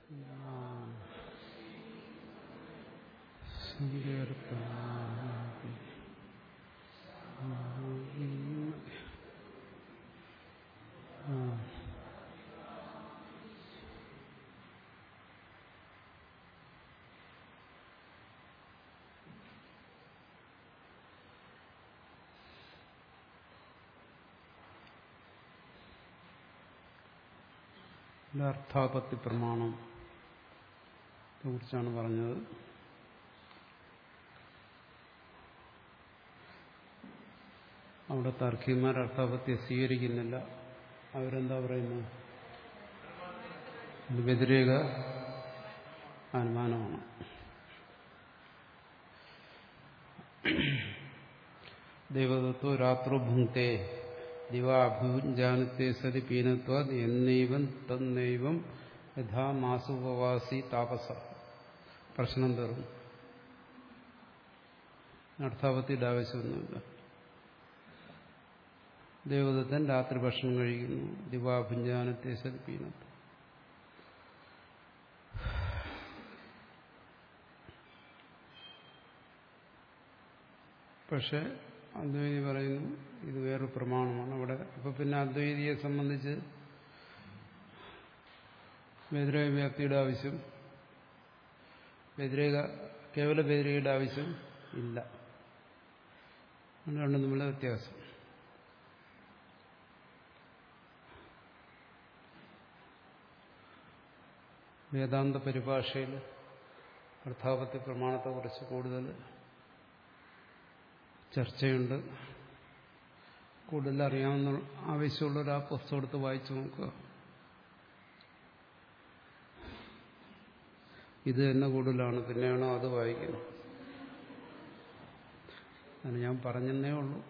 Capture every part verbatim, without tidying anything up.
അർത്ഥാപത്തി പ്രമാണം കുറിച്ചാണ് പറഞ്ഞത്. അവിടെ താർക്കികന്മാർ അർത്ഥാപത്തിയെ സ്വീകരിക്കുന്നില്ല. അവരെന്താ പറയുന്നത്? ഇത് വ്യതിരേക അനുമാനമാണ്. ദൈവതത്വ രാത്രോ ഭുങ്ക്തേ ദിവാഭുജാനത്തെ സതി പീനത്വ എന്നൈവം തന്നൈവം യഥാ മാസുപവാസി താപസ. പ്രശ്നം തീർന്നു. അർത്ഥാപത്തിയുടെ ആവശ്യമൊന്നുമില്ല. ദേവദത്തൻ രാത്രി ഭക്ഷണം കഴിക്കുന്നു. ദിവാഭുജാനത്തെ സതി പീനത്വ. പക്ഷെ അദ്വൈതി പറയുന്നു ഇത് വേറൊരു പ്രമാണമാണ് അവിടെ. അപ്പൊ പിന്നെ അദ്വൈതിയെ സംബന്ധിച്ച് വ്യതിരേക വ്യാപ്തിയുടെ ആവശ്യം, വ്യതിരേക കേവല വ്യതിരേകയുടെ ആവശ്യം ഇല്ല. രണ്ടും തമ്മിലുള്ള വ്യത്യാസം. വേദാന്ത പരിഭാഷയിൽ അർത്ഥാപത്തി പ്രമാണത്തെക്കുറിച്ച് കൂടുതൽ ചർച്ചയുണ്ട്. കൂടുതൽ അറിയാവുന്ന ആവശ്യമുള്ളൊരു ആ പുസ്തകം എടുത്ത് വായിച്ചു നോക്കുക. ഇത് തന്നെ കൂടുതലാണ്. പിന്നെയാണോ അത് വായിക്കുന്നത്? അത് ഞാൻ പറഞ്ഞെന്നേ ഉള്ളൂ.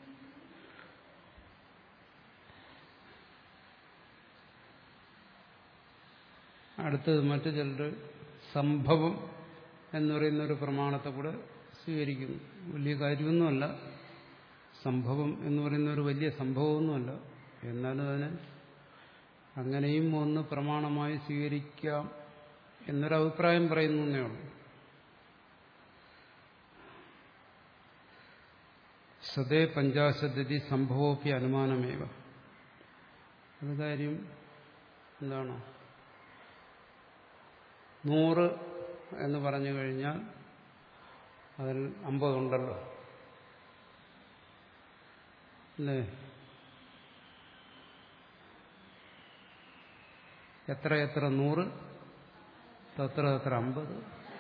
അടുത്തത് മറ്റു ചിലർ സംഭവം എന്ന് പറയുന്ന ഒരു പ്രമാണത്തെ കൂടെ സ്വീകരിക്കുന്നു. വലിയ കാര്യമൊന്നുമല്ല. സംഭവം എന്ന് പറയുന്ന ഒരു വലിയ സംഭവമൊന്നുമല്ല. എന്നാലും അതിന് അങ്ങനെയും ഒന്ന് പ്രമാണമായി സ്വീകരിക്കാം എന്നൊരഭിപ്രായം പറയുന്നു എന്നേ ഉള്ളൂ. സദേ പഞ്ചാശദ്ദി സംഭവോപി അനുമാനമേവ. അത് കാര്യം എന്താണ്? നൂറ് എന്ന് പറഞ്ഞു കഴിഞ്ഞാൽ അതിൽ അമ്പതുണ്ടല്ലോ അല്ലേ? എത്ര എത്ര നൂറ്, തത്ര എത്ര അമ്പത്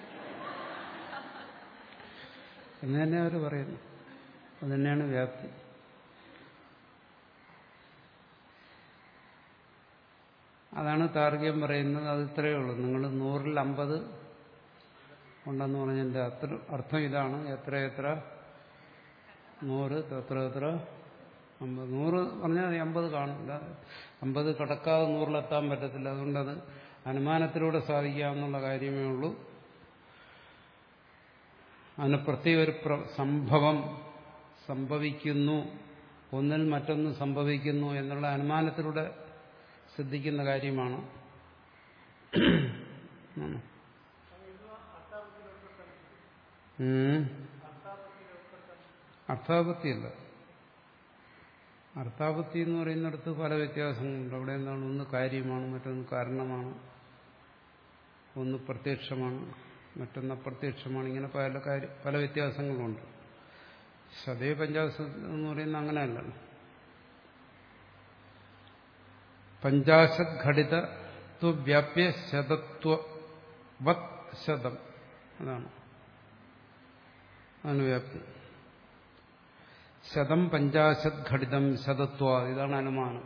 എന്ന് തന്നെ അവർ പറയുന്നു. അത് തന്നെയാണ് വ്യാപ്തി. അതാണ് താർക്കികം പറയുന്നത്. അത് ഇത്രയേ ഉള്ളൂ. നിങ്ങൾ നൂറിൽ അമ്പത് ഉണ്ടെന്ന് പറഞ്ഞതിന്റെ അത്ര അർത്ഥം ഇതാണ്. എത്ര എത്ര നൂറ്, എത്ര എത്ര അമ്പത്. നൂറ് പറഞ്ഞാൽ അമ്പത് കാണില്ല. അമ്പത് കടക്കാതെ നൂറിലെത്താൻ പറ്റത്തില്ല. അതുകൊണ്ടത് അനുമാനത്തിലൂടെ സാധിക്കാമെന്നുള്ള കാര്യമേ ഉള്ളൂ. അതിന് പ്രത്യേക ഒരു സംഭവം സംഭവിക്കുന്നു, ഒന്നിൽ മറ്റൊന്ന് സംഭവിക്കുന്നു എന്നുള്ള അനുമാനത്തിലൂടെ സിദ്ധിക്കുന്ന കാര്യമാണ്. അർത്ഥാപത്തിയല്ല. അർത്ഥാപത്തി എന്ന് പറയുന്നിടത്ത് പല വ്യത്യാസങ്ങളുണ്ട്. അവിടെ എന്താണ്? ഒന്ന് കാര്യമാണ്, മറ്റൊന്ന് കാരണമാണ്, ഒന്ന് പ്രത്യക്ഷമാണ്, മറ്റൊന്ന് അപ്രത്യക്ഷമാണ്. ഇങ്ങനെ പല കാര്യം പല വ്യത്യാസങ്ങളുണ്ട്. സദേ പഞ്ചാശ എന്ന് പറയുന്നത് അങ്ങനെയല്ല. പഞ്ചാശത് ഘടിത വ്യാപ്യ ശതത്വവത് ശതം. അതാണ് അതാണ് വ്യാപ്തി. ശതം പഞ്ചാശത് ഘടിതം ശതത്വ. ഇതാണ് അനുമാനം.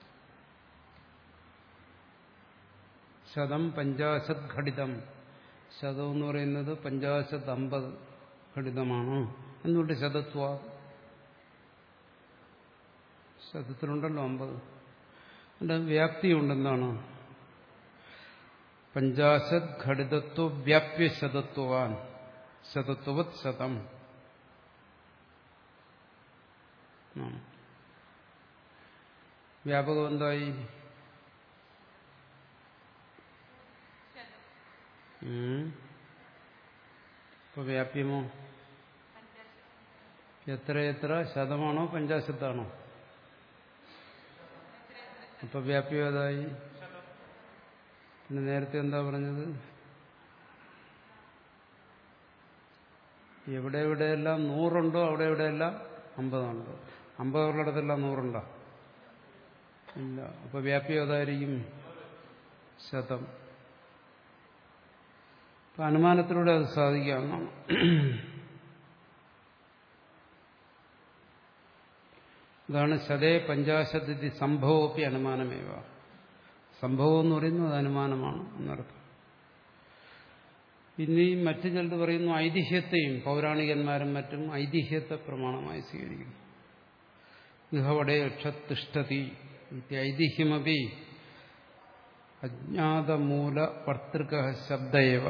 ശതം പഞ്ചാശത് ഘടിതം. ശതം എന്ന് പറയുന്നത് പഞ്ചാശത് അമ്പത് ഘടിതമാണ്. എന്നുകൊണ്ട് ശതത്വ. ശതത്തിലുണ്ടല്ലോ അമ്പത്. അതിന്റെ വ്യാപ്തിയുണ്ടെന്നാണ്. പഞ്ചാശത് ഘടിതത്വ വ്യാപ്യ ശതത്വാൻ ശതത്വവത് ശതം. വ്യാപകം എന്തായി? ഇപ്പൊ വ്യാപ്യമോ എത്ര എത്ര ശതമാണോ പഞ്ചാശത്താണോ? അപ്പൊ വ്യാപ്യം ഏതായി? പിന്നെ നേരത്തെ എന്താ പറഞ്ഞത്? എവിടെ എവിടെയെല്ലാം നൂറുണ്ടോ അവിടെ എവിടെയെല്ലാം അമ്പതുണ്ടോ? അമ്പതുള്ളിടത്തെല്ലാം നൂറുണ്ടോ? ഇല്ല. അപ്പൊ വ്യാപ്യം ഏതായിരിക്കും? ശതം. അപ്പൊ അനുമാനത്തിലൂടെ അത് സാധിക്കാവുന്നതാണ്. ഇതാണ് ശതേ പഞ്ചാശതി സംഭവമൊക്കെ അനുമാനമേവ. സംഭവം എന്ന് പറയുന്നത് അനുമാനമാണ് എന്നർത്ഥം. ഇനി മറ്റു ചിലത് പറയുന്നു ഐതിഹ്യത്തെയും, പൗരാണികന്മാരും മറ്റും ഐതിഹ്യത്തെ പ്രമാണമായി സ്വീകരിക്കുന്നു. ഇഹവടെ യക്ഷത്തിഷ്ഠതി ഐതിഹ്യമപി അജ്ഞാതമൂല വർത്തൃക ശബ്ദയേവ.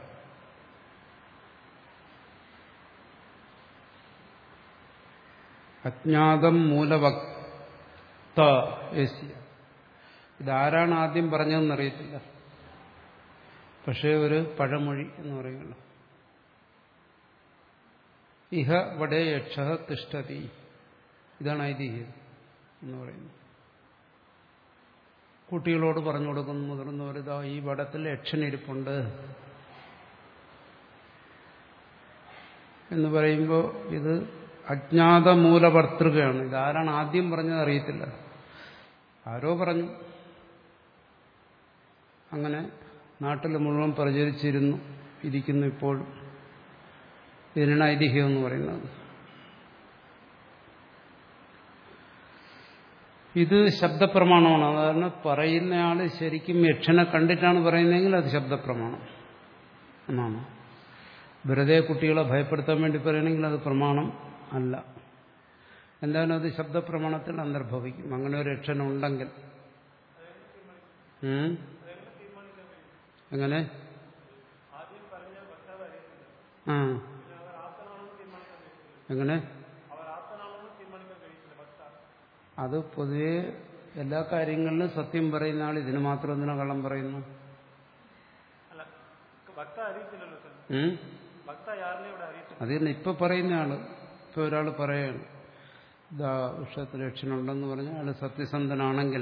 അജ്ഞാതം മൂലവക്ത. ഇതാരാണ് ആദ്യം പറഞ്ഞതെന്നറിയത്തില്ല. പക്ഷേ ഒരു പഴമൊഴി എന്ന് പറയുമല്ലോ. ഇഹ വടേ യക്ഷ തിഷ്ഠതി. ഇതാണ് ഐതിഹ്യം എന്ന് പറയുന്നത്. കുട്ടികളോട് പറഞ്ഞു കൊടുക്കുന്നു, മുതിർന്നവരിതാ ഈ വടത്തിൽ യക്ഷനിരിപ്പുണ്ട് എന്ന് പറയുമ്പോൾ ഇത് അജ്ഞാതമൂലവർത്തൃകയാണ്. ഇതാരാണ് ആദ്യം പറഞ്ഞത് അറിയത്തില്ല. ആരോ പറഞ്ഞു. അങ്ങനെ നാട്ടിൽ മുഴുവൻ പ്രചരിച്ചിരുന്നു ഇരിക്കുന്നു ഇപ്പോൾ. ഇതിനാണ് ഐതിഹ്യം എന്ന് പറയുന്നത്. ഇത് ശബ്ദപ്രമാണമാണ്. അതാണ് പറയുന്നയാൾ ശരിക്കും യക്ഷനെ കണ്ടിട്ടാണ് പറയുന്നതെങ്കിൽ അത് ശബ്ദപ്രമാണം എന്നാണ്. വെറുതെ കുട്ടികളെ ഭയപ്പെടുത്താൻ വേണ്ടി പറയണമെങ്കിൽ അത് പ്രമാണം അല്ല. എന്തായാലും അത് ശബ്ദപ്രമാണത്തിൽ അന്തർഭവിക്കും. അങ്ങനെ ഒരു യക്ഷനുണ്ടെങ്കിൽ. എങ്ങനെ? ആ എങ്ങനെ? അത് പൊതുവെ എല്ലാ കാര്യങ്ങളിലും സത്യം പറയുന്ന ആൾ ഇതിന് മാത്രം എന്തിനാ കള്ളം പറയുന്നു? അത് തന്നെ ഇപ്പൊ പറയുന്ന ആള്. ഇപ്പൊ ഒരാൾ പറയാണ് ഇതാ വൃക്ഷത്തിൽ യക്ഷനുണ്ടെന്ന് പറഞ്ഞാൽ അയാൾ സത്യസന്ധനാണെങ്കിൽ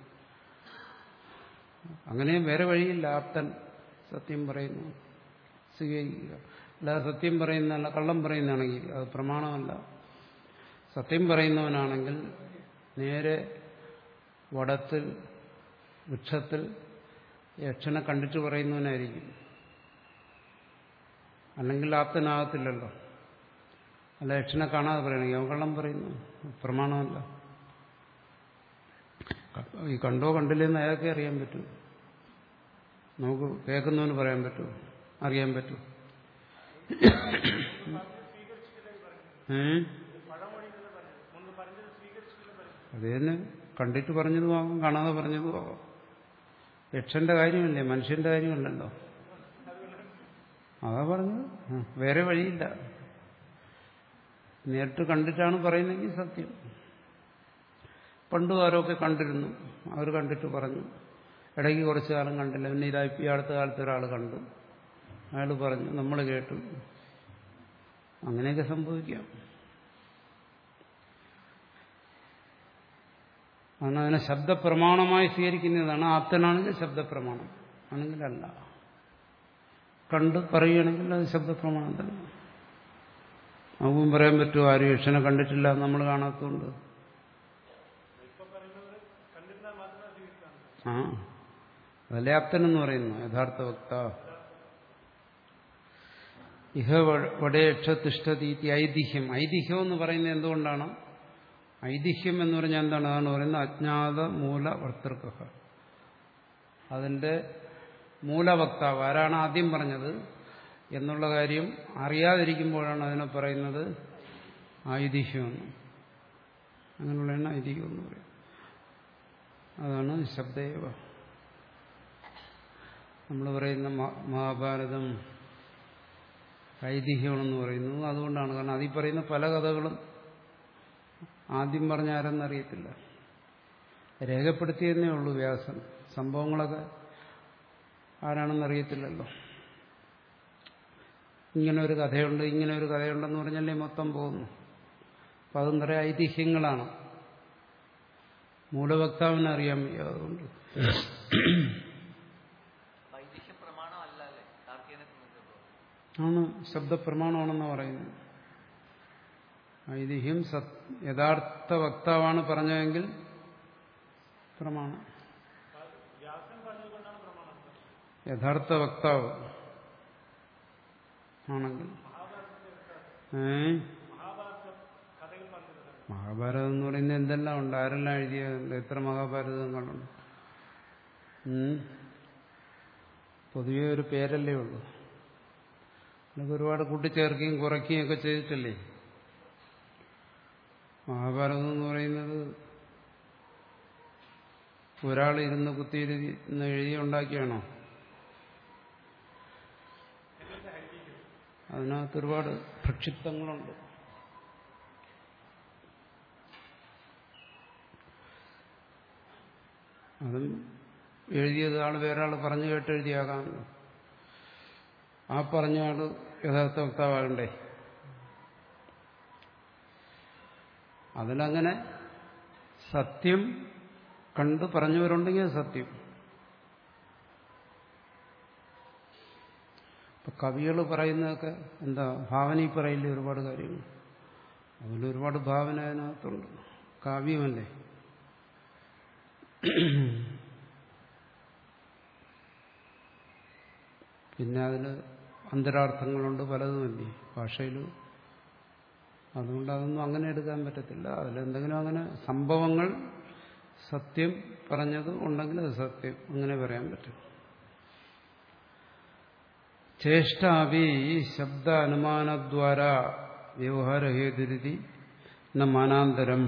അങ്ങനെയും വേറെ വഴിയില്ല. ആപ്തൻ സത്യം പറയുന്നു സ്വീകരിക്കുക. അല്ലാതെ സത്യം പറയുന്നതല്ല കള്ളം പറയുന്നതാണെങ്കിൽ അത് പ്രമാണമല്ല. സത്യം പറയുന്നവനാണെങ്കിൽ നേരെ വടത്തിൽ വൃക്ഷത്തിൽ യക്ഷനെ കണ്ടിട്ട് പറയുന്നവനായിരിക്കും. അല്ലെങ്കിൽ ആപ്തനാകത്തില്ലല്ലോ. അല്ല യക്ഷനെ കാണാതെ പറയണമെങ്കിൽ അവൻ കള്ളം പറയുന്നു. പ്രമാണമല്ല. ഈ കണ്ടോ കണ്ടില്ലെന്ന് അയാൾക്കേ അറിയാൻ പറ്റൂ. നമുക്ക് കേൾക്കുന്നവന് പറയാൻ പറ്റൂ, അറിയാൻ പറ്റൂ. അത് തന്നെ കണ്ടിട്ട് പറഞ്ഞതുമാകും, കാണാതെ പറഞ്ഞതുമാകും. യക്ഷന്റെ കാര്യമല്ലേ, മനുഷ്യന്റെ കാര്യമല്ലല്ലോ. അതാ പറഞ്ഞത്. വേറെ വഴിയില്ല. നേരിട്ട് കണ്ടിട്ടാണ് പറയുന്നതെങ്കിൽ സത്യം. പണ്ടും ആരൊക്കെ കണ്ടിരുന്നു, അവർ കണ്ടിട്ട് പറഞ്ഞു. ഇടയ്ക്ക് കുറച്ചു കാലം കണ്ടില്ല, പിന്നെ ഇതാ ഈ അടുത്ത കാലത്ത് ഒരാൾ കണ്ടു, അയാൾ പറഞ്ഞു, നമ്മൾ കേട്ടു. അങ്ങനെയൊക്കെ സംഭവിക്കാം. ആണ് അതിനെ ശബ്ദപ്രമാണമായി സ്വീകരിക്കുന്നതാണ്. ആപ്തനാണെങ്കിൽ ശബ്ദപ്രമാണം, ആണെങ്കിൽ അല്ല. കണ്ട് പറയുകയാണെങ്കിൽ അത് ശബ്ദപ്രമാണം തന്നെ. നമുക്കും പറയാൻ പറ്റുമോ ആരും യക്ഷനെ കണ്ടിട്ടില്ല, നമ്മൾ കാണാത്തതുകൊണ്ട്? ആ അതല്ലേ ആപ്തനെന്ന് പറയുന്നു, യഥാർത്ഥ വക്ത. ഇഹ വടേ യക്ഷ തിഷ്ഠതി ഐതിഹ്യം. ഐതിഹ്യം എന്ന് പറയുന്നത് എന്തുകൊണ്ടാണ്? ഐതിഹ്യം എന്ന് പറഞ്ഞാൽ എന്താണ്? അതാണ് പറയുന്നത് അജ്ഞാത മൂലവർത്തൃക. അതിന്റെ മൂലവക്താവ് ആരാണ് ആദ്യം പറഞ്ഞത് എന്നുള്ള കാര്യം അറിയാതിരിക്കുമ്പോഴാണ് അതിനെ പറയുന്നത് ഐതിഹ്യമെന്ന്. അങ്ങനെയുള്ളതാണ് ഐതിഹ്യം എന്ന് പറയുന്നത്. അതാണ് ശബ്ദേവ. നമ്മൾ പറയുന്ന മഹാഭാരതം ഐതിഹ്യമാണെന്ന് പറയുന്നത് അതുകൊണ്ടാണ്. കാരണം അതിൽ പറയുന്ന പല കഥകളും ആദ്യം പറഞ്ഞ ആരെന്നറിയത്തില്ല, രേഖപ്പെടുത്തിയെന്നേ ഉള്ളൂ വ്യാസൻ. സംഭവങ്ങളൊക്കെ ആരാണെന്നറിയത്തില്ലല്ലോ. ഇങ്ങനെ ഒരു കഥയുണ്ട് ഇങ്ങനെ ഒരു കഥയുണ്ടെന്ന് പറഞ്ഞല്ലേ മൊത്തം പോകുന്നു. അപ്പം അതും നിറയെ ഐതിഹ്യങ്ങളാണ്. മൂലവക്താവിനെ അറിയാൻ വയ്യ. അതുകൊണ്ട് ആണ് ശബ്ദപ്രമാണമാണെന്നാണ് പറയുന്നത്. ഐതിഹ്യം സത് യഥാർത്ഥ വക്താവാണ് പറഞ്ഞതെങ്കിൽ പ്രമാണം. യഥാർത്ഥ വക്താവ് ആണെങ്കിൽ ഏ മഹാഭാരതം എന്ന് പറയുന്നത് എന്തെല്ലാം ഉണ്ട്, ആരെല്ലാം എഴുതിയുണ്ട്, എത്ര മഹാഭാരതങ്ങളുണ്ട്. പൊതുവെ ഒരു പേരല്ലേ ഉള്ളൂ. അതൊക്കെ ഒരുപാട് കൂട്ടിച്ചേർക്കുകയും കുറയ്ക്കുകയും ഒക്കെ ചെയ്തിട്ടല്ലേ. മഹാഭാരതം എന്ന് പറയുന്നത് ഒരാൾ ഇരുന്ന് കുത്തിയിരുന്ന് എഴുതി ഉണ്ടാക്കിയാണോ? അതിനകത്ത് ഒരുപാട് പ്രക്ഷിപ്തങ്ങളുണ്ട്. അതും എഴുതിയത് ആൾ വേറെ ആൾ പറഞ്ഞു കേട്ട് എഴുതിയാകാമല്ലോ. ആ പറഞ്ഞ ആള് യഥാർത്ഥ വക്താവാകണ്ടേ? അതിലങ്ങനെ സത്യം കണ്ട് പറഞ്ഞവരുണ്ടെങ്കിൽ സത്യം. ഇപ്പൊ കവികൾ പറയുന്നതൊക്കെ എന്താ ഭാവനയിൽ പറയില്ലേ ഒരുപാട് കാര്യങ്ങൾ. അതിലൊരുപാട് ഭാവന അതിനകത്തുണ്ട്. കാവ്യമല്ലേ. പിന്നെ അതിൽ അന്തരാർത്ഥങ്ങളുണ്ട് പലതുമല്ലേ ഭാഷയിൽ. അതുകൊണ്ട് അതൊന്നും അങ്ങനെ എടുക്കാൻ പറ്റത്തില്ല. അതിലെന്തെങ്കിലും അങ്ങനെ സംഭവങ്ങൾ സത്യം പറഞ്ഞത് ഉണ്ടെങ്കിൽ അത് സത്യം അങ്ങനെ പറയാൻ പറ്റും. ചേഷ്ടാവി ശബ്ദ അനുമാനദ്വാര വ്യവഹാരഹേതുരിതി ന മാനാന്തരം.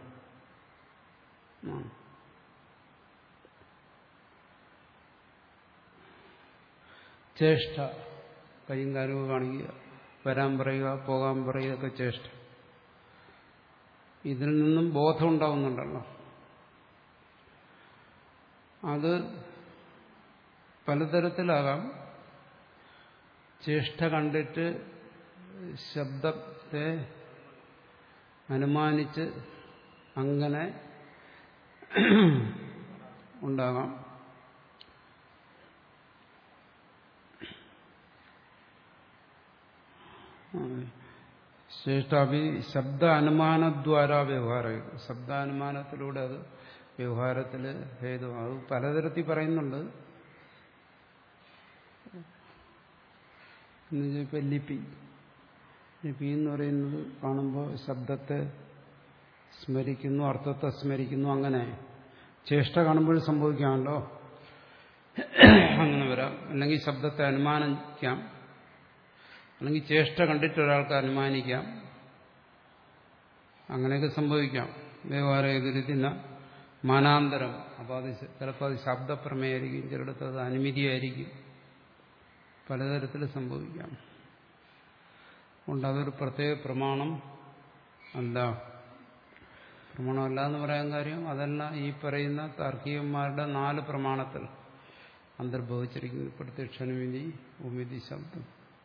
ചേഷ്ട കൈയും കാലവും കാണിക്കുക, വരാൻ പറയുക, പോകാൻ പറയുക ഒക്കെ ചേഷ്ട. ഇതിൽ നിന്നും ബോധം ഉണ്ടാവുന്നുണ്ടല്ലോ. അത് പലതരത്തിലാകാം. ചേഷ്ട കണ്ടിട്ട് ശബ്ദത്തെ അനുമാനിച്ച് അങ്ങനെ ഉണ്ടാകാം. ശ്രേഷ്ഠാഭി ശബ്ദ അനുമാനദ്വാര വ്യവഹാരം. ശബ്ദാനുമാനത്തിലൂടെ അത് വ്യവഹാരത്തിൽ ഹേതു. അത് പലതരത്തിൽ പറയുന്നുണ്ട്. ഇപ്പൊ ലിപി ലിപി എന്ന് പറയുന്നത് കാണുമ്പോൾ ശബ്ദത്തെ സ്മരിക്കുന്നു, അർത്ഥത്തെ സ്മരിക്കുന്നു. അങ്ങനെ ചേഷ്ട കാണുമ്പോൾ സംഭവിക്കാമല്ലോ, അങ്ങനെ വരാം. അല്ലെങ്കിൽ ശബ്ദത്തെ അനുമാനിക്കാം, അല്ലെങ്കിൽ ചേഷ്ട കണ്ടിട്ട് ഒരാൾക്ക് അനുമാനിക്കാം. അങ്ങനെയൊക്കെ സംഭവിക്കാം. വ്യവഹാര എതിരുത്തിന മാനാന്തരം. അപ്പോൾ അത് ചിലപ്പോൾ അത് ശബ്ദപ്രമേയായിരിക്കും, ചിലടത്ത് അത് അനുമതിയായിരിക്കും. പലതരത്തിൽ സംഭവിക്കാം. അതുകൊണ്ട് അതൊരു പ്രത്യേക പ്രമാണം അല്ല. പ്രമാണമല്ല എന്ന് പറയാൻ കാര്യം അതെല്ലാം ഈ പറയുന്ന താർക്കികന്മാരുടെ നാല് പ്രമാണത്തിൽ അന്തർഭവിച്ചിരിക്കുന്നു. പ്രത്യക്ഷാനുമതി, ഉപമിതി, ശബ്ദം.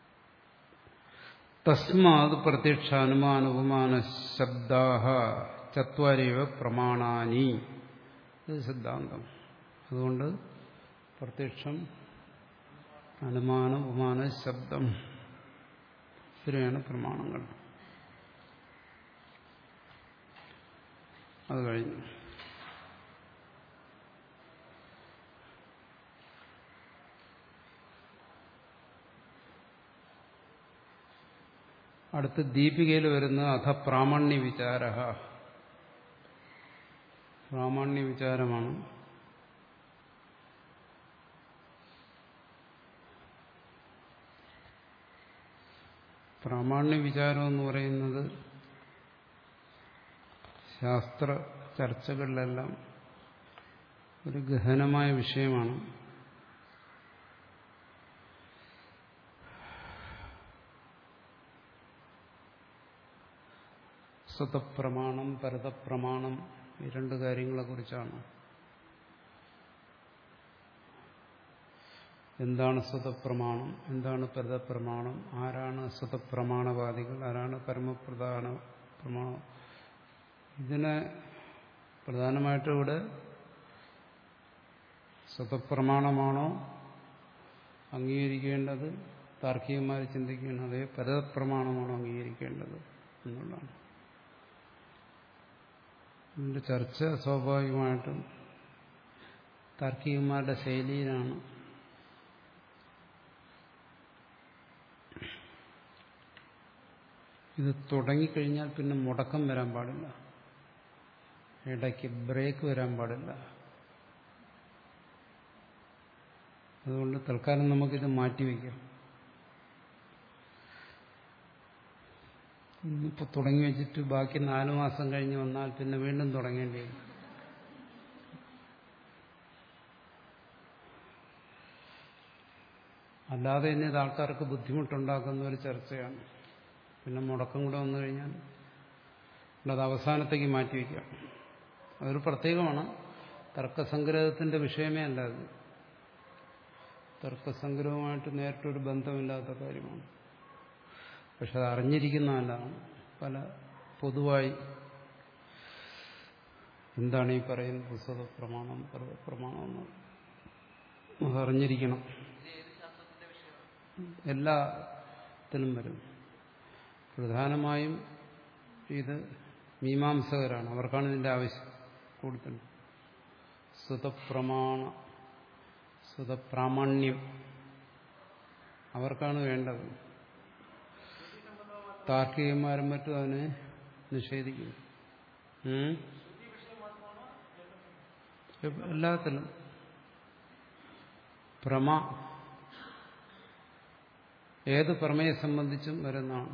തസ്മാത് പ്രത്യക്ഷ അനുമാന ഉപമാന ശബ്ദാഹ ചത്വാരേവ പ്രമാണാനി. ഇത് സിദ്ധാന്തം. അതുകൊണ്ട് പ്രത്യക്ഷം, അനുമാന, ഉപമാന, ശബ്ദം ഇത്രയാണ് പ്രമാണങ്ങൾ. അത് കഴിഞ്ഞു. അടുത്ത് ദീപികയിൽ വരുന്ന അഥ പ്രാമാണ്യ വിചാര. പ്രാമാണ്യ വിചാരമാണ്. പ്രാമാണ്യ വിചാരം എന്ന് പറയുന്നത് ശാസ്ത്ര ചർച്ചകളിലെല്ലാം ഒരു ഗഹനമായ വിഷയമാണ്. സ്വതപ്രമാണം, പരതപ്രമാണം, ഈ രണ്ട് കാര്യങ്ങളെക്കുറിച്ചാണ്. എന്താണ് സ്വതപ്രമാണം, എന്താണ് പരതപ്രമാണം, ആരാണ് സ്വതപ്രമാണവാദികൾ, ആരാണ് പരമപ്രധാന പ്രമാണം. ഇതിനെ പ്രധാനമായിട്ടും ഇവിടെ സ്വതപ്രമാണമാണോ അംഗീകരിക്കേണ്ടത്, താർക്കികന്മാർ ചിന്തിക്കുന്നത് അതേ പരതപ്രമാണമാണോ അംഗീകരിക്കേണ്ടത് എന്നുള്ളതാണ്. ഇതിന്റെ ചർച്ച സ്വാഭാവികമായിട്ടും താർക്കികന്മാരുടെ ശൈലിയിലാണ്. ഇത് തുടങ്ങിക്കഴിഞ്ഞാൽ പിന്നെ മുടക്കം വരാൻ പാടില്ല, ഇടയ്ക്ക് ബ്രേക്ക് വരാൻ പാടില്ല. അതുകൊണ്ട് തൽക്കാലം നമുക്കിത് മാറ്റിവെക്കാം. ഇന്നിപ്പോൾ തുടങ്ങി വെച്ചിട്ട് ബാക്കി നാലു മാസം കഴിഞ്ഞ് വന്നാൽ പിന്നെ വീണ്ടും തുടങ്ങേണ്ടി വരും. അല്ലാതെ ഇനി ഇത് ആൾക്കാർക്ക് ബുദ്ധിമുട്ടുണ്ടാക്കുന്ന ഒരു ചർച്ചയാണ്. പിന്നെ മുടക്കം കൂടെ വന്നു കഴിഞ്ഞാൽ അത് അവസാനത്തേക്ക് മാറ്റിവെക്കാം. അതൊരു പ്രത്യേകമാണ്. തർക്കസംഗ്രഹത്തിന്റെ വിഷയമേ അല്ല അത്. തർക്കസംഗ്രഹവുമായിട്ട് നേരിട്ടൊരു ബന്ധമില്ലാത്ത കാര്യമാണ്. പക്ഷെ അത് അറിഞ്ഞിരിക്കുന്നതല്ല. പല പൊതുവായി എന്താണ് ഈ പറയുന്നത് സ്വതപ്രമാണം പരതപ്രമാണം എന്ന് അതറിഞ്ഞിരിക്കണം. എല്ലാത്തിലും വരും. പ്രധാനമായും ഇത് മീമാംസകരാണ്, അവർക്കാണ് ഇതിന്റെ ആവശ്യം കൂടുതൽ. സ്വതപ്രമാണ സ്വതപ്രാമാണ്യം അവർക്കാണ് വേണ്ടത്. താർക്കികന്മാരും മറ്റും അതിനെ നിഷേധിക്കുന്നു. എല്ലാത്തിലും പ്രമ ഏത് പ്രമയെ സംബന്ധിച്ചും വരുന്നതാണ്.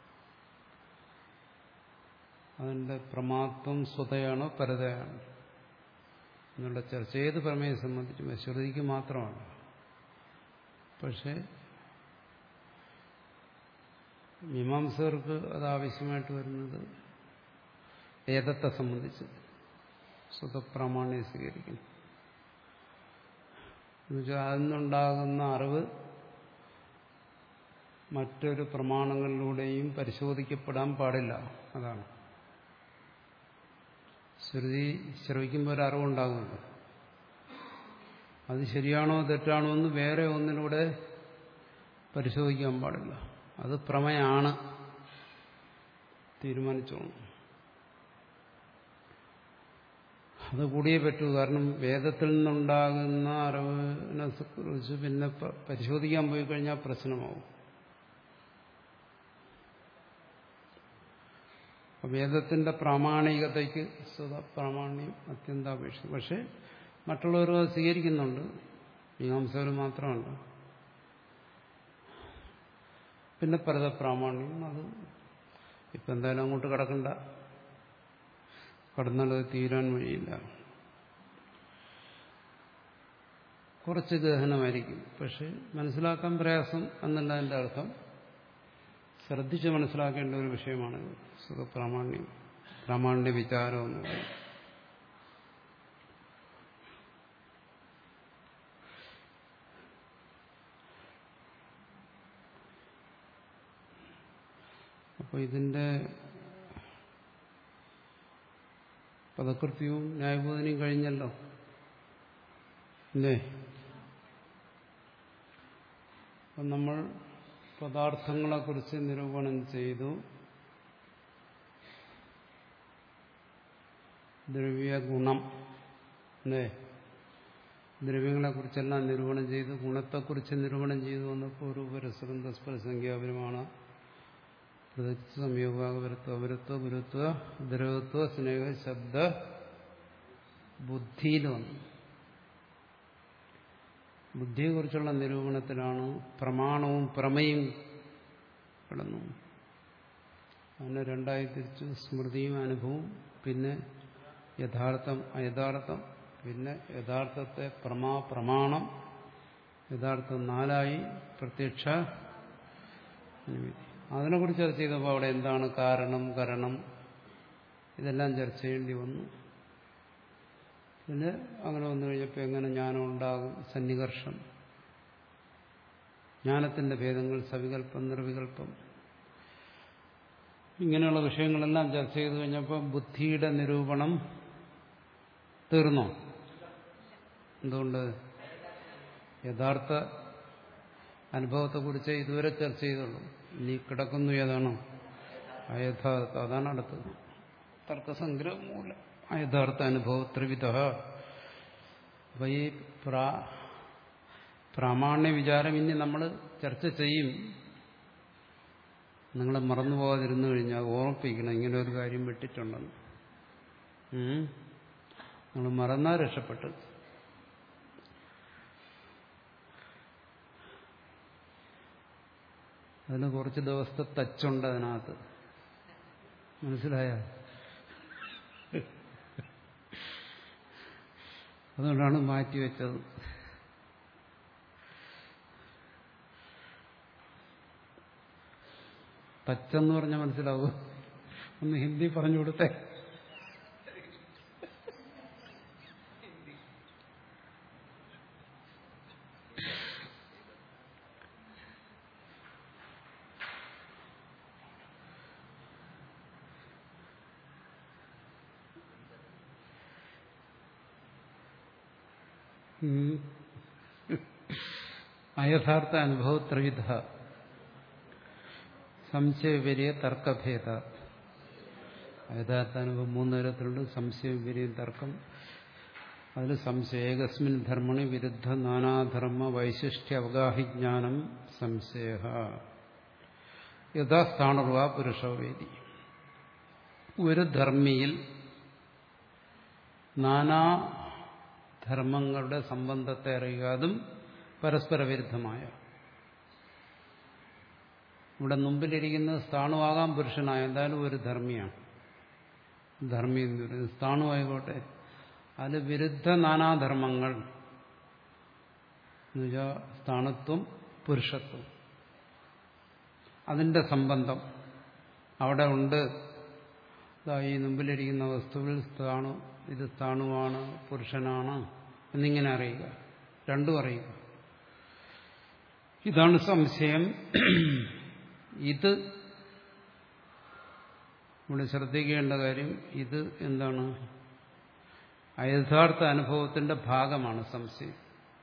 അതിന്റെ പ്രമാത്വം സ്വതയാണോ പരതയാണോ എന്നുള്ള ചർച്ച ഏത് പ്രമേയെ സംബന്ധിച്ചും ശ്രുതിക്ക് മാത്രമാണ്. പക്ഷെ മീമാംസകർക്ക് അത് ആവശ്യമായിട്ട് വരുന്നത് വേദത്തെ സംബന്ധിച്ച് സ്വതപ്രാമാണ്യം സ്വീകരിക്കുന്നു. എന്നുവെച്ചാൽ അതിനുണ്ടാകുന്ന അറിവ് മറ്റൊരു പ്രമാണങ്ങളിലൂടെയും പരിശോധിക്കപ്പെടാൻ പാടില്ല. അതാണ് ശ്രുതി ശ്രവിക്കുമ്പോൾ ഒരു അറിവുണ്ടാകുമല്ലോ. അത് ശരിയാണോ തെറ്റാണോ എന്ന് വേറെ ഒന്നിലൂടെ പരിശോധിക്കാൻ പാടില്ല. അത് പ്രമയാണ് തീരുമാനിച്ചോണം. അത് കൂടിയേ പറ്റൂ. കാരണം വേദത്തിൽ നിന്നുണ്ടാകുന്ന അറിവിനെ കുറിച്ച് പിന്നെ പരിശോധിക്കാൻ പോയി കഴിഞ്ഞാൽ പ്രശ്നമാവും. വേദത്തിന്റെ പ്രാമാണികതയ്ക്ക് സ്വതപ്രാമാണ്യം അത്യന്താപേക്ഷിതം. പക്ഷെ മറ്റുള്ളവരും അത് സ്വീകരിക്കുന്നുണ്ട്, മീമാംസകർ മാത്രമല്ല. പിന്നെ പരതപ്രാമാണ്യം അത് ഇപ്പം എന്തായാലും അങ്ങോട്ട് കടക്കണ്ട, കടന്നാലത് തീരാൻ വഴിയില്ല. കുറച്ച് ഗഹനമായിരിക്കും, പക്ഷെ മനസ്സിലാക്കാൻ പ്രയാസം എന്നല്ല അതിൻ്റെ അർത്ഥം. ശ്രദ്ധിച്ച് മനസ്സിലാക്കേണ്ട ഒരു വിഷയമാണ് സുഖപ്രാമാണ്യം, പ്രാമാണ്യ വിചാരം എന്ന് പറയും. അപ്പോൾ ഇതിന്റെ പദകൃത്യവും ന്യായബോധനയും കഴിഞ്ഞല്ലോ അല്ലേ? അപ്പം നമ്മൾ പദാർത്ഥങ്ങളെക്കുറിച്ച് നിരൂപണം ചെയ്തു. ദ്രവ്യഗുണം അല്ലേ? ദ്രവ്യങ്ങളെക്കുറിച്ചെല്ലാം നിരൂപണം ചെയ്തു. ഗുണത്തെക്കുറിച്ച് നിരൂപണം ചെയ്തു വന്നപ്പോൾ ഒരു പരസ്പരസ്പരസംഖ്യാപരമാണ്. പ്രതീക്ഷ സംയോഗാകവരത്വ അവരത്വ ഗുരുത്വ ദ്രവത്വ സ്നേഹ ശബ്ദ ബുദ്ധിയിൽ വന്നു. ബുദ്ധിയെക്കുറിച്ചുള്ള നിരൂപണത്തിലാണ് പ്രമാണവും പ്രമയും കിടന്നു. അങ്ങനെ രണ്ടായി തിരിച്ചു. സ്മൃതിയും അനുഭവവും, പിന്നെ യഥാർത്ഥം അയഥാർത്ഥം, പിന്നെ യഥാർത്ഥത്തെ പ്രമാ പ്രമാണം, യഥാർത്ഥം നാലായി പ്രത്യക്ഷ അനുമതി. അതിനെക്കുറിച്ച് ചർച്ച ചെയ്തപ്പോൾ അവിടെ എന്താണ് കാരണം കരണം ഇതെല്ലാം ചർച്ച ചെയ്യേണ്ടി വന്നു. പിന്നെ അങ്ങനെ വന്നു കഴിഞ്ഞപ്പോൾ എങ്ങനെ ജ്ഞാനം ഉണ്ടാകും, സന്നികർഷം, ജ്ഞാനത്തിന്റെ ഭേദങ്ങൾ, സവികല്പം, നിർവികല്പം, ഇങ്ങനെയുള്ള വിഷയങ്ങളെല്ലാം ചർച്ച ചെയ്തു കഴിഞ്ഞപ്പോൾ ബുദ്ധിയുടെ നിരൂപണം തീർന്നോ? എന്തുകൊണ്ട്? യഥാർത്ഥ അനുഭവത്തെക്കുറിച്ച് ഇതുവരെ ചർച്ച ചെയ്തുള്ളൂ. ഇനി കിടക്കുന്നു ഏതാണോ? അയഥാർത്ഥ. അതാണ് അടുത്തത്. തർക്കസംഗ്രഹം മൂലം അയഥാർത്ഥ അനുഭവ ത്രിവിധ. അപ്പൊ ഈ പ്രാമാണ്യ വിചാരം ഇനി നമ്മൾ ചർച്ച ചെയ്യും. നിങ്ങൾ മറന്നു പോകാതിരുന്നു കഴിഞ്ഞാൽ ഓർമ്മിപ്പിക്കണം ഇങ്ങനെ ഒരു കാര്യം വിട്ടിട്ടുണ്ടെന്ന്. നിങ്ങൾ മറന്നാൽ രക്ഷപ്പെട്ടു. അതിന് കുറച്ച് ദിവസത്തെ ടച്ചുണ്ട് അതിനകത്ത്. മനസ്സിലായ? അതുകൊണ്ടാണ് മാറ്റിവെച്ചത്. ടച്ചെന്ന് പറഞ്ഞാൽ മനസ്സിലാവൂ? ഒന്ന് ഹിന്ദി പറഞ്ഞു കൊടുത്തേ. അയഥാർത്ഥ അനുഭവ ത്രിവിധ സംശയവിപര്യ തർക്കഭേദ. യഥാർത്ഥ അനുഭവം മൂന്ന് തരത്തിലുണ്ട്. സംശയവിപര്യം, തർക്കം. അതിൽ സംശയം ഏകസ്മിൻ ധർമ്മണി വിരുദ്ധ നാനാധർമ്മ വൈശിഷ്ട്യ അവഗാഹിജ്ഞാനം സംശയ യഥാസ്ഥാണുർവ പുരുഷവേദി. ഒരു ധർമ്മിയിൽ നാനാധർമ്മങ്ങളുടെ സംബന്ധത്തെ അറിയുക, അതും പരസ്പര വിരുദ്ധമായ. ഇവിടെ മുമ്പിലിരിക്കുന്നത് സ്ഥാണുവാകാം പുരുഷനായ, എന്തായാലും ഒരു ധർമ്മിയാണ്. ധർമ്മി എന്ന് പറയുന്നത് സ്ഥാണുവായിക്കോട്ടെ. അതിൽ വിരുദ്ധ നാനാധർമ്മങ്ങൾ എന്നുവെച്ചാൽ സ്ഥാണുത്വം, പുരുഷത്വം, അതിന്റെ സംബന്ധം അവിടെ ഉണ്ട്. ഈ മുമ്പിലിരിക്കുന്ന വസ്തുവിൽ സ്ഥാണു, ഇത് സ്ഥാണുവാണ്, പുരുഷനാണ് എന്നിങ്ങനെ അറിയുക. രണ്ടും അറിയുക. ഇതാണ് സംശയം. ഇത് ഇവിടെ ശ്രദ്ധിക്കേണ്ട കാര്യം. ഇത് എന്താണ്? അയഥാർത്ഥ അനുഭവത്തിന്റെ ഭാഗമാണ് സംശയം.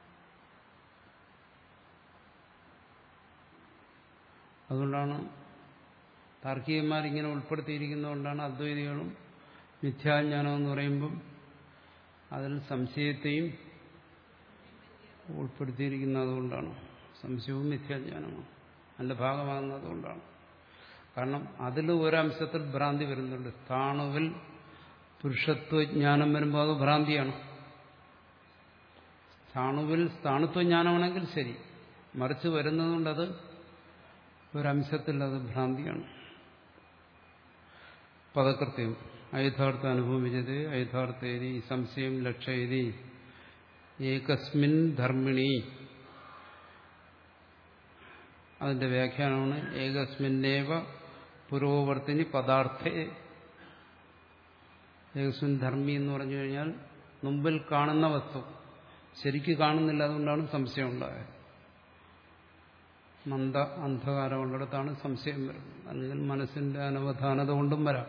അതുകൊണ്ടാണ് താർക്കികന്മാരിങ്ങനെ ഉൾപ്പെടുത്തിയിരിക്കുന്നതുകൊണ്ടാണ് അദ്വൈതികളും മിഥ്യാജ്ഞാനം എന്ന് പറയുമ്പം അതിൽ സംശയത്തെയും ഉൾപ്പെടുത്തിയിരിക്കുന്നത്. അതുകൊണ്ടാണ് സംശയവും മിഥ്യാജ്ഞാനമാണ് അതിന്റെ ഭാഗമാകുന്നത്. കൊണ്ടാണ്. കാരണം അതിൽ ഒരംശത്തിൽ ഭ്രാന്തി വരുന്നുണ്ട്. സ്ഥാണുവിൽ പുരുഷത്വജ്ഞാനം വരുമ്പോൾ അത് ഭ്രാന്തിയാണ്. സ്ഥാണുവിൽ സ്ഥാണുത്വജ്ഞാനമാണെങ്കിൽ ശരി, മറിച്ച് വരുന്നതുകൊണ്ടത് ഒരംശത്തിൽ അത് ഭ്രാന്തിയാണ്. പദകൃത്യം അയഥാർത്ഥ അനുഭവം വിജയതേ അയഥാർത്ഥേതി സംശയം ലക്ഷയതി ഏകസ്മിൻ ധർമ്മിണി. അതിന്റെ വ്യാഖ്യാനമാണ് ഏകസ്മിന്നേവ പുരോവർത്തിനി പദാർത്ഥേ. ഏകസ്മിൻ ധർമ്മി എന്ന് പറഞ്ഞു കഴിഞ്ഞാൽ മുമ്പിൽ കാണുന്ന വസ്തു ശരിക്ക് കാണുന്നില്ല, അതുകൊണ്ടാണ് സംശയം ഉണ്ടായത്. മന്ദ അന്ധകാരമുള്ളിടത്താണ് സംശയം വരുന്നത്. അല്ലെങ്കിൽ മനസ്സിന്റെ അനവധാനത കൊണ്ടും വരാം.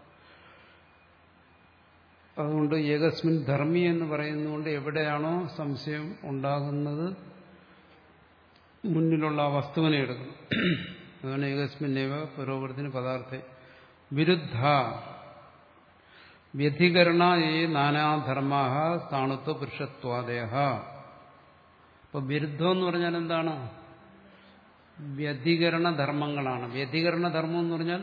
അതുകൊണ്ട് ഏകസ്മിൻ ധർമ്മി എന്ന് പറയുന്നതുകൊണ്ട് എവിടെയാണോ സംശയം ഉണ്ടാകുന്നത് മുന്നിലുള്ള ആ വസ്തുവിനെ എടുക്കണം. അതാണ് ഏകസ്മിന്നേവ പുരോവർത്തിനി പദാർത്ഥ വിരുദ്ധ വ്യധികരണ ഏ നാനാധർമ്മ സ്ഥാണുത്വ പുരുഷത്വാദേഹ. അപ്പൊ വിരുദ്ധം എന്ന് പറഞ്ഞാൽ എന്താണ്? വ്യധികരണ ധർമ്മങ്ങളാണ്. വ്യധികരണ ധർമ്മം എന്ന് പറഞ്ഞാൽ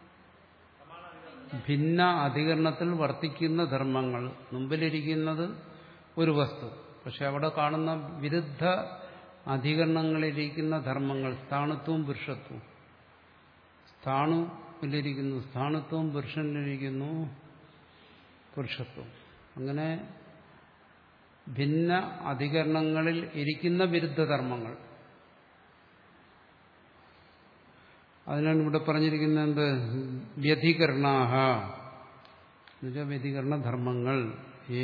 ഭിന്ന അധികരണത്തിൽ വർത്തിക്കുന്ന ധർമ്മങ്ങൾ. മുമ്പിലിരിക്കുന്നത് ഒരു വസ്തു, പക്ഷെ അവിടെ കാണുന്ന വിരുദ്ധ അധികരണങ്ങളിലിരിക്കുന്ന ധർമ്മങ്ങൾ സ്ഥാണുത്വവും പുരുഷത്വവും. സ്ഥാണുവിലിരിക്കുന്നു സ്ഥാണുത്വവും, പുരുഷനിലിരിക്കുന്നു പുരുഷത്വം. അങ്ങനെ ഭിന്ന അധികരണങ്ങളിൽ ഇരിക്കുന്ന വിരുദ്ധ ധർമ്മങ്ങൾ. അതിനാണ് ഇവിടെ പറഞ്ഞിരിക്കുന്നത് എന്ത്? വ്യധികരണാഹ എന്നുവെച്ചാൽ വ്യധികരണ ധർമ്മങ്ങൾ. ഏ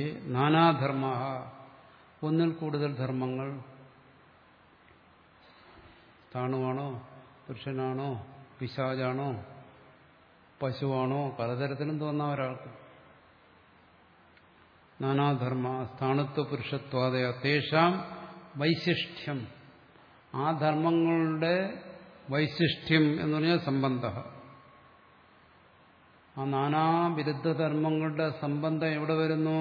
നാനാധർമ്മ ഒന്നിൽ കൂടുതൽ ധർമ്മങ്ങൾ സ്ഥാണുവാണോ, പുരുഷനാണോ, പിശാചാണോ, പശുവാണോ, പലതരത്തിലും തോന്നാം ഒരാൾക്ക്. നാനാധർമ്മ സ്ഥാണുത്വ പുരുഷത്വാദയ തേഷാം വൈശിഷ്ട്യം, ആ ധർമ്മങ്ങളുടെ വൈശിഷ്ട്യം എന്ന് പറഞ്ഞാൽ സംബന്ധ. ആ നാനാവിരുദ്ധ ധർമ്മങ്ങളുടെ സംബന്ധം എവിടെ വരുന്നു?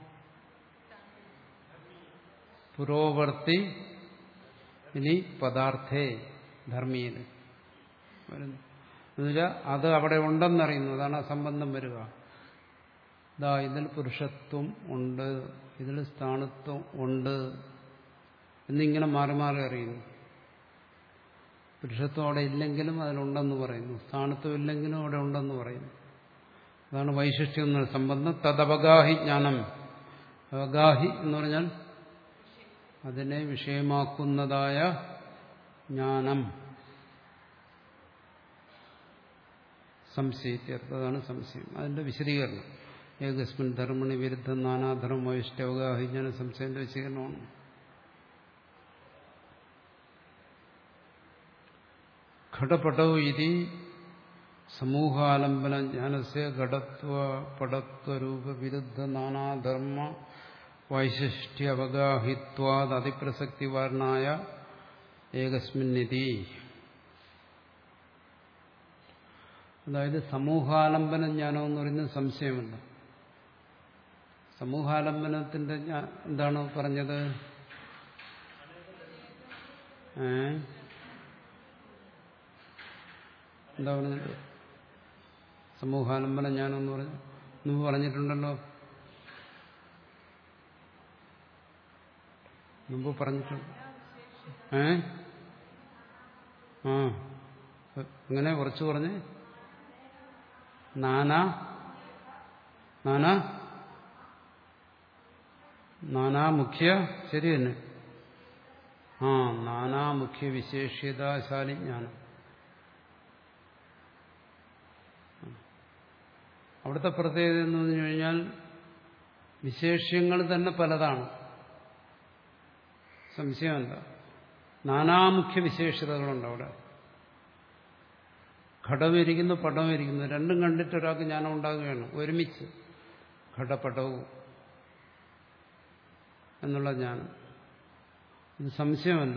പുരോവർത്തി ഇനി പദാർത്ഥേ ധർമ്മീന് വരുന്നു. എന്നുവെച്ചാൽ അത് അവിടെ ഉണ്ടെന്നറിയുന്നു. അതാണ് ആ സംബന്ധം വരിക. ഇതാ ഇതിൽ പുരുഷത്വം ഉണ്ട്, ഇതിൽ സ്ഥാണുത്വം ഉണ്ട് എന്നിങ്ങനെ മാറി മാറി അറിയുന്നു. പുരുഷത്വം അവിടെ ഇല്ലെങ്കിലും അതിലുണ്ടെന്ന് പറയുന്നു, സ്ഥാണുത്വം ഇല്ലെങ്കിലും അവിടെ ഉണ്ടെന്ന് പറയുന്നു. അതാണ് വൈശിഷ്ട്യം എന്ന സംബന്ധം. തദവഗാഹി ജ്ഞാനം. അവഗാഹി എന്ന് പറഞ്ഞാൽ അതിനെ വിഷയമാക്കുന്നതായ ജ്ഞാനം. സംശയിത്യർത്ഥം, അതാണ് സംശയം. അതിന്റെ വിശദീകരണം ഏകസ്മിൻ ധർമ്മണി വിരുദ്ധം നാനാധർമ്മ വൈഷ്ഠവഗാഹി ജ്ഞാന സംശയത്തിന്റെ വിശദീകരണമാണ്. ഘടപടൗ ഇതി സമൂഹാലംബന ജ്ഞാനസ്യ ഘടത്വ പടത്വരൂപ വിരുദ്ധ നാനാധർമ്മ വൈശിഷ്ട്യവഗാഹിത്വാദ് അതിപ്രസക്തിവാരനായ ഏകസ്മിന്നിതി. അതായത് സമൂഹാലംബന ജ്ഞാനം എന്ന് പറയുന്നത് സംശയമല്ല. സമൂഹാലംബനത്തിന്റെ എന്താണ് പറഞ്ഞത്? ഏ എന്താ പറഞ്ഞത്? സമൂഹാലംബന ജ്ഞാനം എന്ന് പറഞ്ഞു മുമ്പ് പറഞ്ഞിട്ടുണ്ടല്ലോ. മുമ്പ് പറഞ്ഞിട്ടുണ്ട്. ഏ ആ അങ്ങനെ കുറച്ച് പറഞ്ഞ് നാനാ നാനാ നാനാമുഖ്യ ശരി തന്നെ. ആ നാനാമുഖ്യ വിശേഷ്യതാശാലി ജ്ഞാനം. അവിടുത്തെ പ്രത്യേകത എന്ന് പറഞ്ഞു കഴിഞ്ഞാൽ വിശേഷ്യങ്ങൾ തന്നെ പലതാണ്. സംശയമല്ല, നാനാമുഖ്യ വിശേഷതകളുണ്ട് അവിടെ. ഘടമിരിക്കുന്നു, പടമിരിക്കുന്നു, രണ്ടും കണ്ടിട്ട് ഒരാൾക്ക് ജ്ഞാനം ഉണ്ടാകുകയാണ് ഒരുമിച്ച്. ഘടപടവും എന്നുള്ള ജ്ഞാനം ഇത് സംശയമല്ല,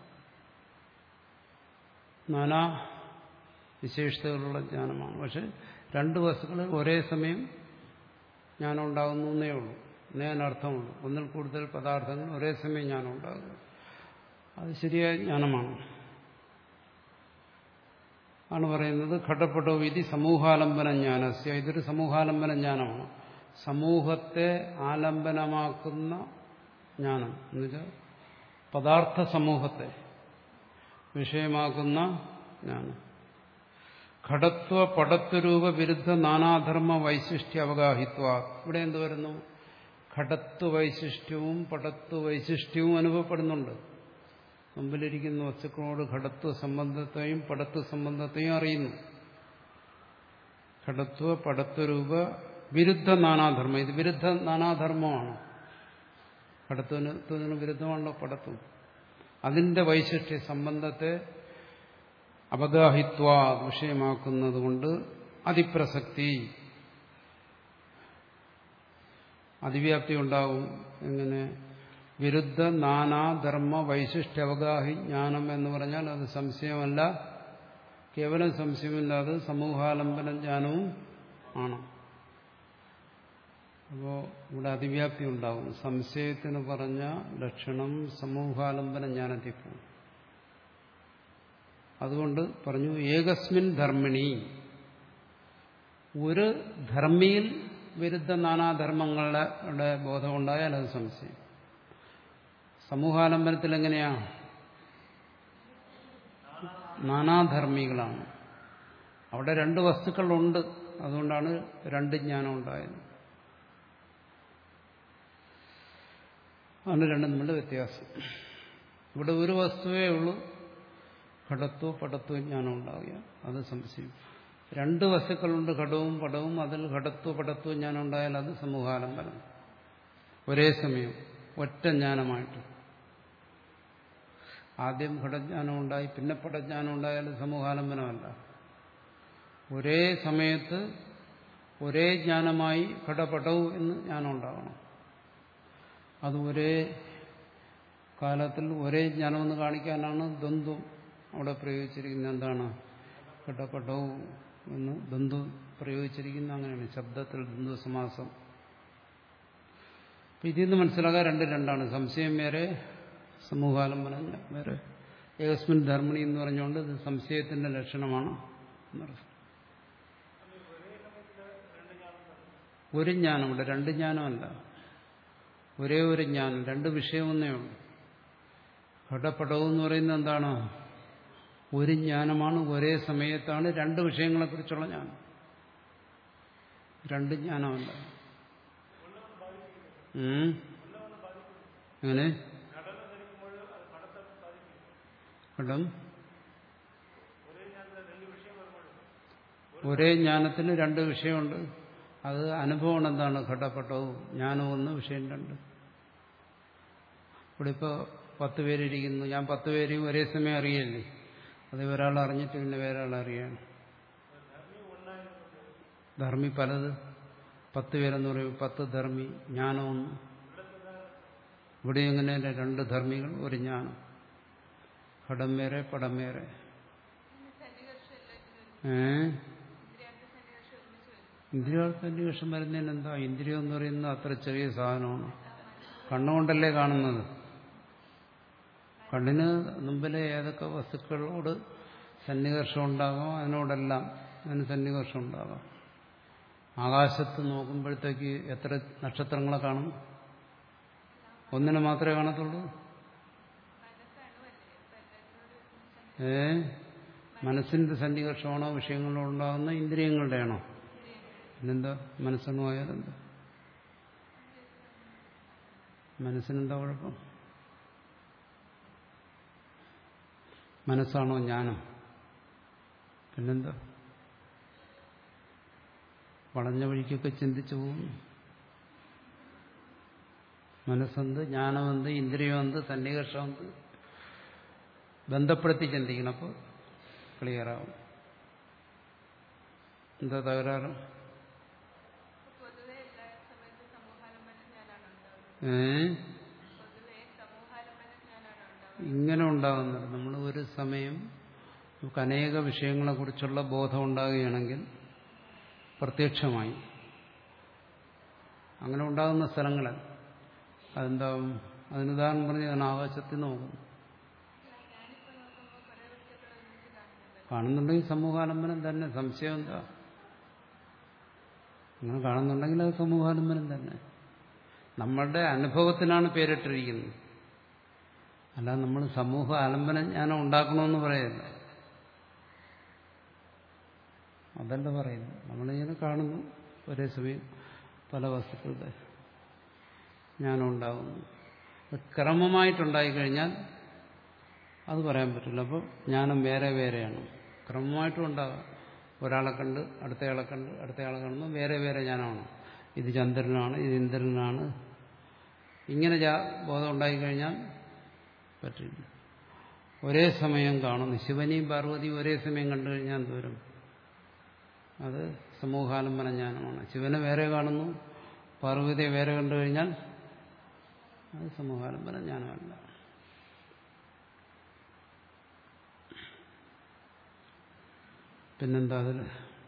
നാനാ വിശേഷതകളുള്ള ജ്ഞാനമാണ്. പക്ഷെ രണ്ട് വസ്തുക്കൾ ഒരേ സമയം ജ്ഞാനം ഉണ്ടാകുന്നു എന്നേ ഉള്ളൂ, എന്നേ അർത്ഥമുള്ളൂ. ഒന്നിൽ കൂടുതൽ പദാർത്ഥങ്ങൾ ഒരേ സമയം ജ്ഞാനം ഉണ്ടാകുന്നു, അത് ശരിയായ ജ്ഞാനമാണ്. ആണ് പറയുന്നത് ഘടപടോ വിധി സമൂഹാലംബന ജ്ഞാനസ്യ. ഇതൊരു സമൂഹാലംബന ജ്ഞാനമാണ്, സമൂഹത്തെ ആലംബനമാക്കുന്ന ജ്ഞാനം. എന്നുവെച്ചാൽ പദാർത്ഥ സമൂഹത്തെ വിഷയമാക്കുന്ന ജ്ഞാനം. ഘടത്വ പടത്വരൂപ വിരുദ്ധ നാനാധർമ്മ വൈശിഷ്ട്യ അവഗാഹിത്വ. ഇവിടെ എന്ത് വരുന്നു? ഘടത്വ വൈശിഷ്ട്യവും പടത്വ വൈശിഷ്ട്യവും അനുഭവപ്പെടുന്നുണ്ട്. മുമ്പിലിരിക്കുന്ന വസ്തുക്കളോട് ഘടത്വ സംബന്ധത്തെയും പടത്വ സംബന്ധത്തെയും അറിയുന്നു. ഘടത്വ പടത്വരൂപ വിരുദ്ധ നാനാധർമ്മം. ഇത് വിരുദ്ധ നാനാധർമ്മമാണ്. ഘടത്വത്തിന് വിരുദ്ധമാണല്ലോ പടത്വം. അതിന്റെ വൈശിഷ്ട്യ സംബന്ധത്തെ അവഗാഹിത്വ വിഷയമാക്കുന്നത് കൊണ്ട് അതിപ്രസക്തി, അതിവ്യാപ്തി ഉണ്ടാവും. എങ്ങനെ? വിരുദ്ധ നാനാധർമ്മ വൈശിഷ്ട്യ അവഗാഹി ജ്ഞാനം എന്ന് പറഞ്ഞാൽ അത് സംശയമല്ല, കേവലം സംശയമില്ലാതെ സമൂഹാലംബന ജ്ഞാനവും ആണ്. അപ്പോ ഇവിടെ അതിവ്യാപ്തി ഉണ്ടാവും. സംശയത്തിന് പറഞ്ഞ ലക്ഷണം സമൂഹാലംബന ജ്ഞാനത്തിൽ പോകും. അതുകൊണ്ട് പറഞ്ഞു ഏകസ്മിൻ ധർമ്മിണി, ഒരു ധർമ്മിയിൽ വിരുദ്ധ നാനാധർമ്മങ്ങളുടെ ബോധമുണ്ടായാൽ അത് സംശയം. സമൂഹാലംബനത്തിൽ എങ്ങനെയാ? നാനാധർമ്മികളാണ്. അവിടെ രണ്ട് വസ്തുക്കളുണ്ട്, അതുകൊണ്ടാണ് രണ്ട് ജ്ഞാനം ഉണ്ടായത്. അതാണ് രണ്ടും തമ്മിലുള്ള വ്യത്യാസം. ഇവിടെ ഒരു വസ്തുവേ ഉള്ളൂ, ഘടത്വ പടത്വ ജ്ഞാനം ഉണ്ടാവുക, അത് സംശയം. രണ്ട് വസ്തുക്കളുണ്ട്, ഘടവും പടവും, അതിൽ ഘടത്വ പടത്വ ജ്ഞാനം ഉണ്ടായാൽ അത് സമൂഹാലംബനം. ഒരേ സമയം ഒറ്റ ജ്ഞാനമായിട്ട്. ആദ്യം ഘടജ്ഞാനം ഉണ്ടായി പിന്നെ പടജ്ഞാനം ഉണ്ടായാലും സമൂഹാലംബനമല്ല. ഒരേ സമയത്ത് ഒരേ ജ്ഞാനമായി ഘടപടവും എന്ന് ജ്ഞാനം ഉണ്ടാകണം. അത് ഒരേ കാലത്തിൽ ഒരേ ജ്ഞാനമെന്ന് കാണിക്കാനാണ് ദ്വന്ദ്വം അവിടെ പ്രയോഗിച്ചിരിക്കുന്നത്. എന്താണ് ഘടപടവും എന്ന് ദ്വന്ദ്വം പ്രയോഗിച്ചിരിക്കുന്നത് അങ്ങനെയാണ്, ശബ്ദത്തിൽ ദ്വന്ദ്വ സമാസം. അപ്പം ഇതിൽ നിന്ന് മനസ്സിലാക്കാൻ രണ്ട് രണ്ടാണ്, സംശയം വേറെ സമൂഹാലംബനം വേറെ. ഏകസ്മിൻ ധർമ്മിണി എന്ന് പറഞ്ഞുകൊണ്ട് ഇത് സംശയത്തിന്റെ ലക്ഷണമാണ് എന്നർത്ഥം. ഒരു ജ്ഞാനമുണ്ട്, രണ്ട് ജ്ഞാനമല്ല, ഒരേ ഒരു ജ്ഞാനം, രണ്ട് വിഷയമൊന്നേ ഉള്ളൂ. ഘടപടവും എന്ന് പറയുന്നത് എന്താണ്? ഒരു ജ്ഞാനമാണ്, ഒരേ സമയത്താണ് രണ്ട് വിഷയങ്ങളെക്കുറിച്ചുള്ള ജ്ഞാനം, രണ്ട് ജ്ഞാനമല്ല. എങ്ങനെ ഘടം ഒരേ ജ്ഞാനത്തിന് രണ്ട് വിഷയമുണ്ട്. അത് അനുഭവം എന്താണ്? ഘടപടവും ജ്ഞാനവും ഒന്ന്, വിഷയം രണ്ട്. ഇവിടെ ഇപ്പോൾ പത്ത് പേരിരിക്കുന്നു, ഞാൻ പത്ത് പേരെയും ഒരേ സമയം അറിയല്ലേ? അത് ഒരാൾ അറിഞ്ഞിട്ട് പിന്നെ വേറെ ആൾ അറിയാണ്. ധർമ്മി പലത്, പത്ത് പേരെന്ന് പറയും, പത്ത് ധർമ്മി, ജ്ഞാനമൊന്ന്. ഇവിടെ എങ്ങനെ രണ്ട് ധർമ്മികൾ ഒരു ജ്ഞാനം, ഘടം വേറെ പടം വേറെ. ഏ ഇന്ദ്രിയാർത്ഥന്വേഷണം വരുന്നതിന് എന്താ? ഇന്ദ്രിയം എന്ന് പറയുന്നത് അത്ര ചെറിയ സാധനമാണ്, കണ്ണുകൊണ്ടല്ലേ കാണുന്നത്. കണ്ണിന് മുമ്പിലെ ഏതൊക്കെ വസ്തുക്കളോട് സന്നികർഷം ഉണ്ടാകാം അതിനോടെല്ലാം അതിന് സന്നികർഷം ഉണ്ടാകാം. ആകാശത്ത് നോക്കുമ്പോഴത്തേക്ക് എത്ര നക്ഷത്രങ്ങളെ കാണും? ഒന്നിനെ മാത്രമേ കാണത്തുള്ളൂ. ഏ മനസ്സിന്റെ സന്നികർഷമാണോ വിഷയങ്ങളിലുണ്ടാകുന്ന ഇന്ദ്രിയങ്ങളുടെയാണോ? പിന്നെന്താ മനസ്സെന്ന് പോയാലെന്താ? മനസ്സിനെന്താ കുഴപ്പം? മനസ്സാണോ ജ്ഞാനം? പിന്നെന്താ? വളഞ്ഞ വഴിക്കൊക്കെ ചിന്തിച്ചു പോകുന്നു. മനസ്സെന്ത്, ജ്ഞാനമെന്ത്, ഇന്ദ്രിയമെന്ത്, സന്നികർഷമെന്ത് ബന്ധപ്പെടുത്തി ചിന്തിക്കണം. അപ്പോൾ ക്ലിയറാവും. എന്താ തകരാറ്? ഏ ഇങ്ങനെ ഉണ്ടാകുന്നത് നമ്മൾ ഒരു സമയം നമുക്ക് അനേക വിഷയങ്ങളെ കുറിച്ചുള്ള ബോധം ഉണ്ടാകുകയാണെങ്കിൽ പ്രത്യക്ഷമായി അങ്ങനെ ഉണ്ടാകുന്ന സ്ഥലങ്ങൾ അതെന്താവും? അതിനുദാഹരണം പറഞ്ഞ് ഞാൻ ആകാശത്തിൽ നോക്കും, കാണുന്നുണ്ടെങ്കിൽ സമൂഹാലംബനം തന്നെ. സംശയം എന്താ? അങ്ങനെ കാണുന്നുണ്ടെങ്കിൽ അത് സമൂഹാലംബനം തന്നെ. നമ്മളുടെ അനുഭവത്തിനാണ് പേരിട്ടിരിക്കുന്നത്, അല്ല നമ്മൾ സമൂഹ ആലംബന ജ്ഞാനം ഉണ്ടാക്കണമെന്ന് പറയല്ല. അതല്ല പറയുന്നു. നമ്മളിങ്ങനെ കാണുന്നു ഒരേ സമയം പല വസ്തുക്കളുടെ ജ്ഞാനം ഉണ്ടാകുന്നു. അത് ക്രമമായിട്ടുണ്ടായിക്കഴിഞ്ഞാൽ അത് പറയാൻ പറ്റില്ല. അപ്പോൾ ജ്ഞാനം വേറെ വേറെയാണ്. ക്രമമായിട്ടും ഉണ്ടാകാം. ഒരാളെ കണ്ട് അടുത്തയാളെ കണ്ട് അടുത്തയാളെ കാണുമ്പോൾ വേറെ വേറെ ജ്ഞാനമാണ്. ഇത് ചന്ദ്രനാണ്, ഇത് ഇന്ദ്രനാണ്, ഇങ്ങനെ ബോധം ഉണ്ടായിക്കഴിഞ്ഞാൽ പറ്റില്ല. ഒരേ സമയം കാണുന്നു, ശിവനെയും പാർവതിയും ഒരേ സമയം കണ്ടു കഴിഞ്ഞാൽ എന്തോരും? അത് സമൂഹാലംബന ജ്ഞാനമാണ്. ശിവനെ വേറെ കാണുന്നു, പാർവതിയെ വേറെ കണ്ടു കഴിഞ്ഞാൽ അത് സമൂഹാലംബന ജ്ഞാനമല്ല. പിന്നെന്താ അതിൽ?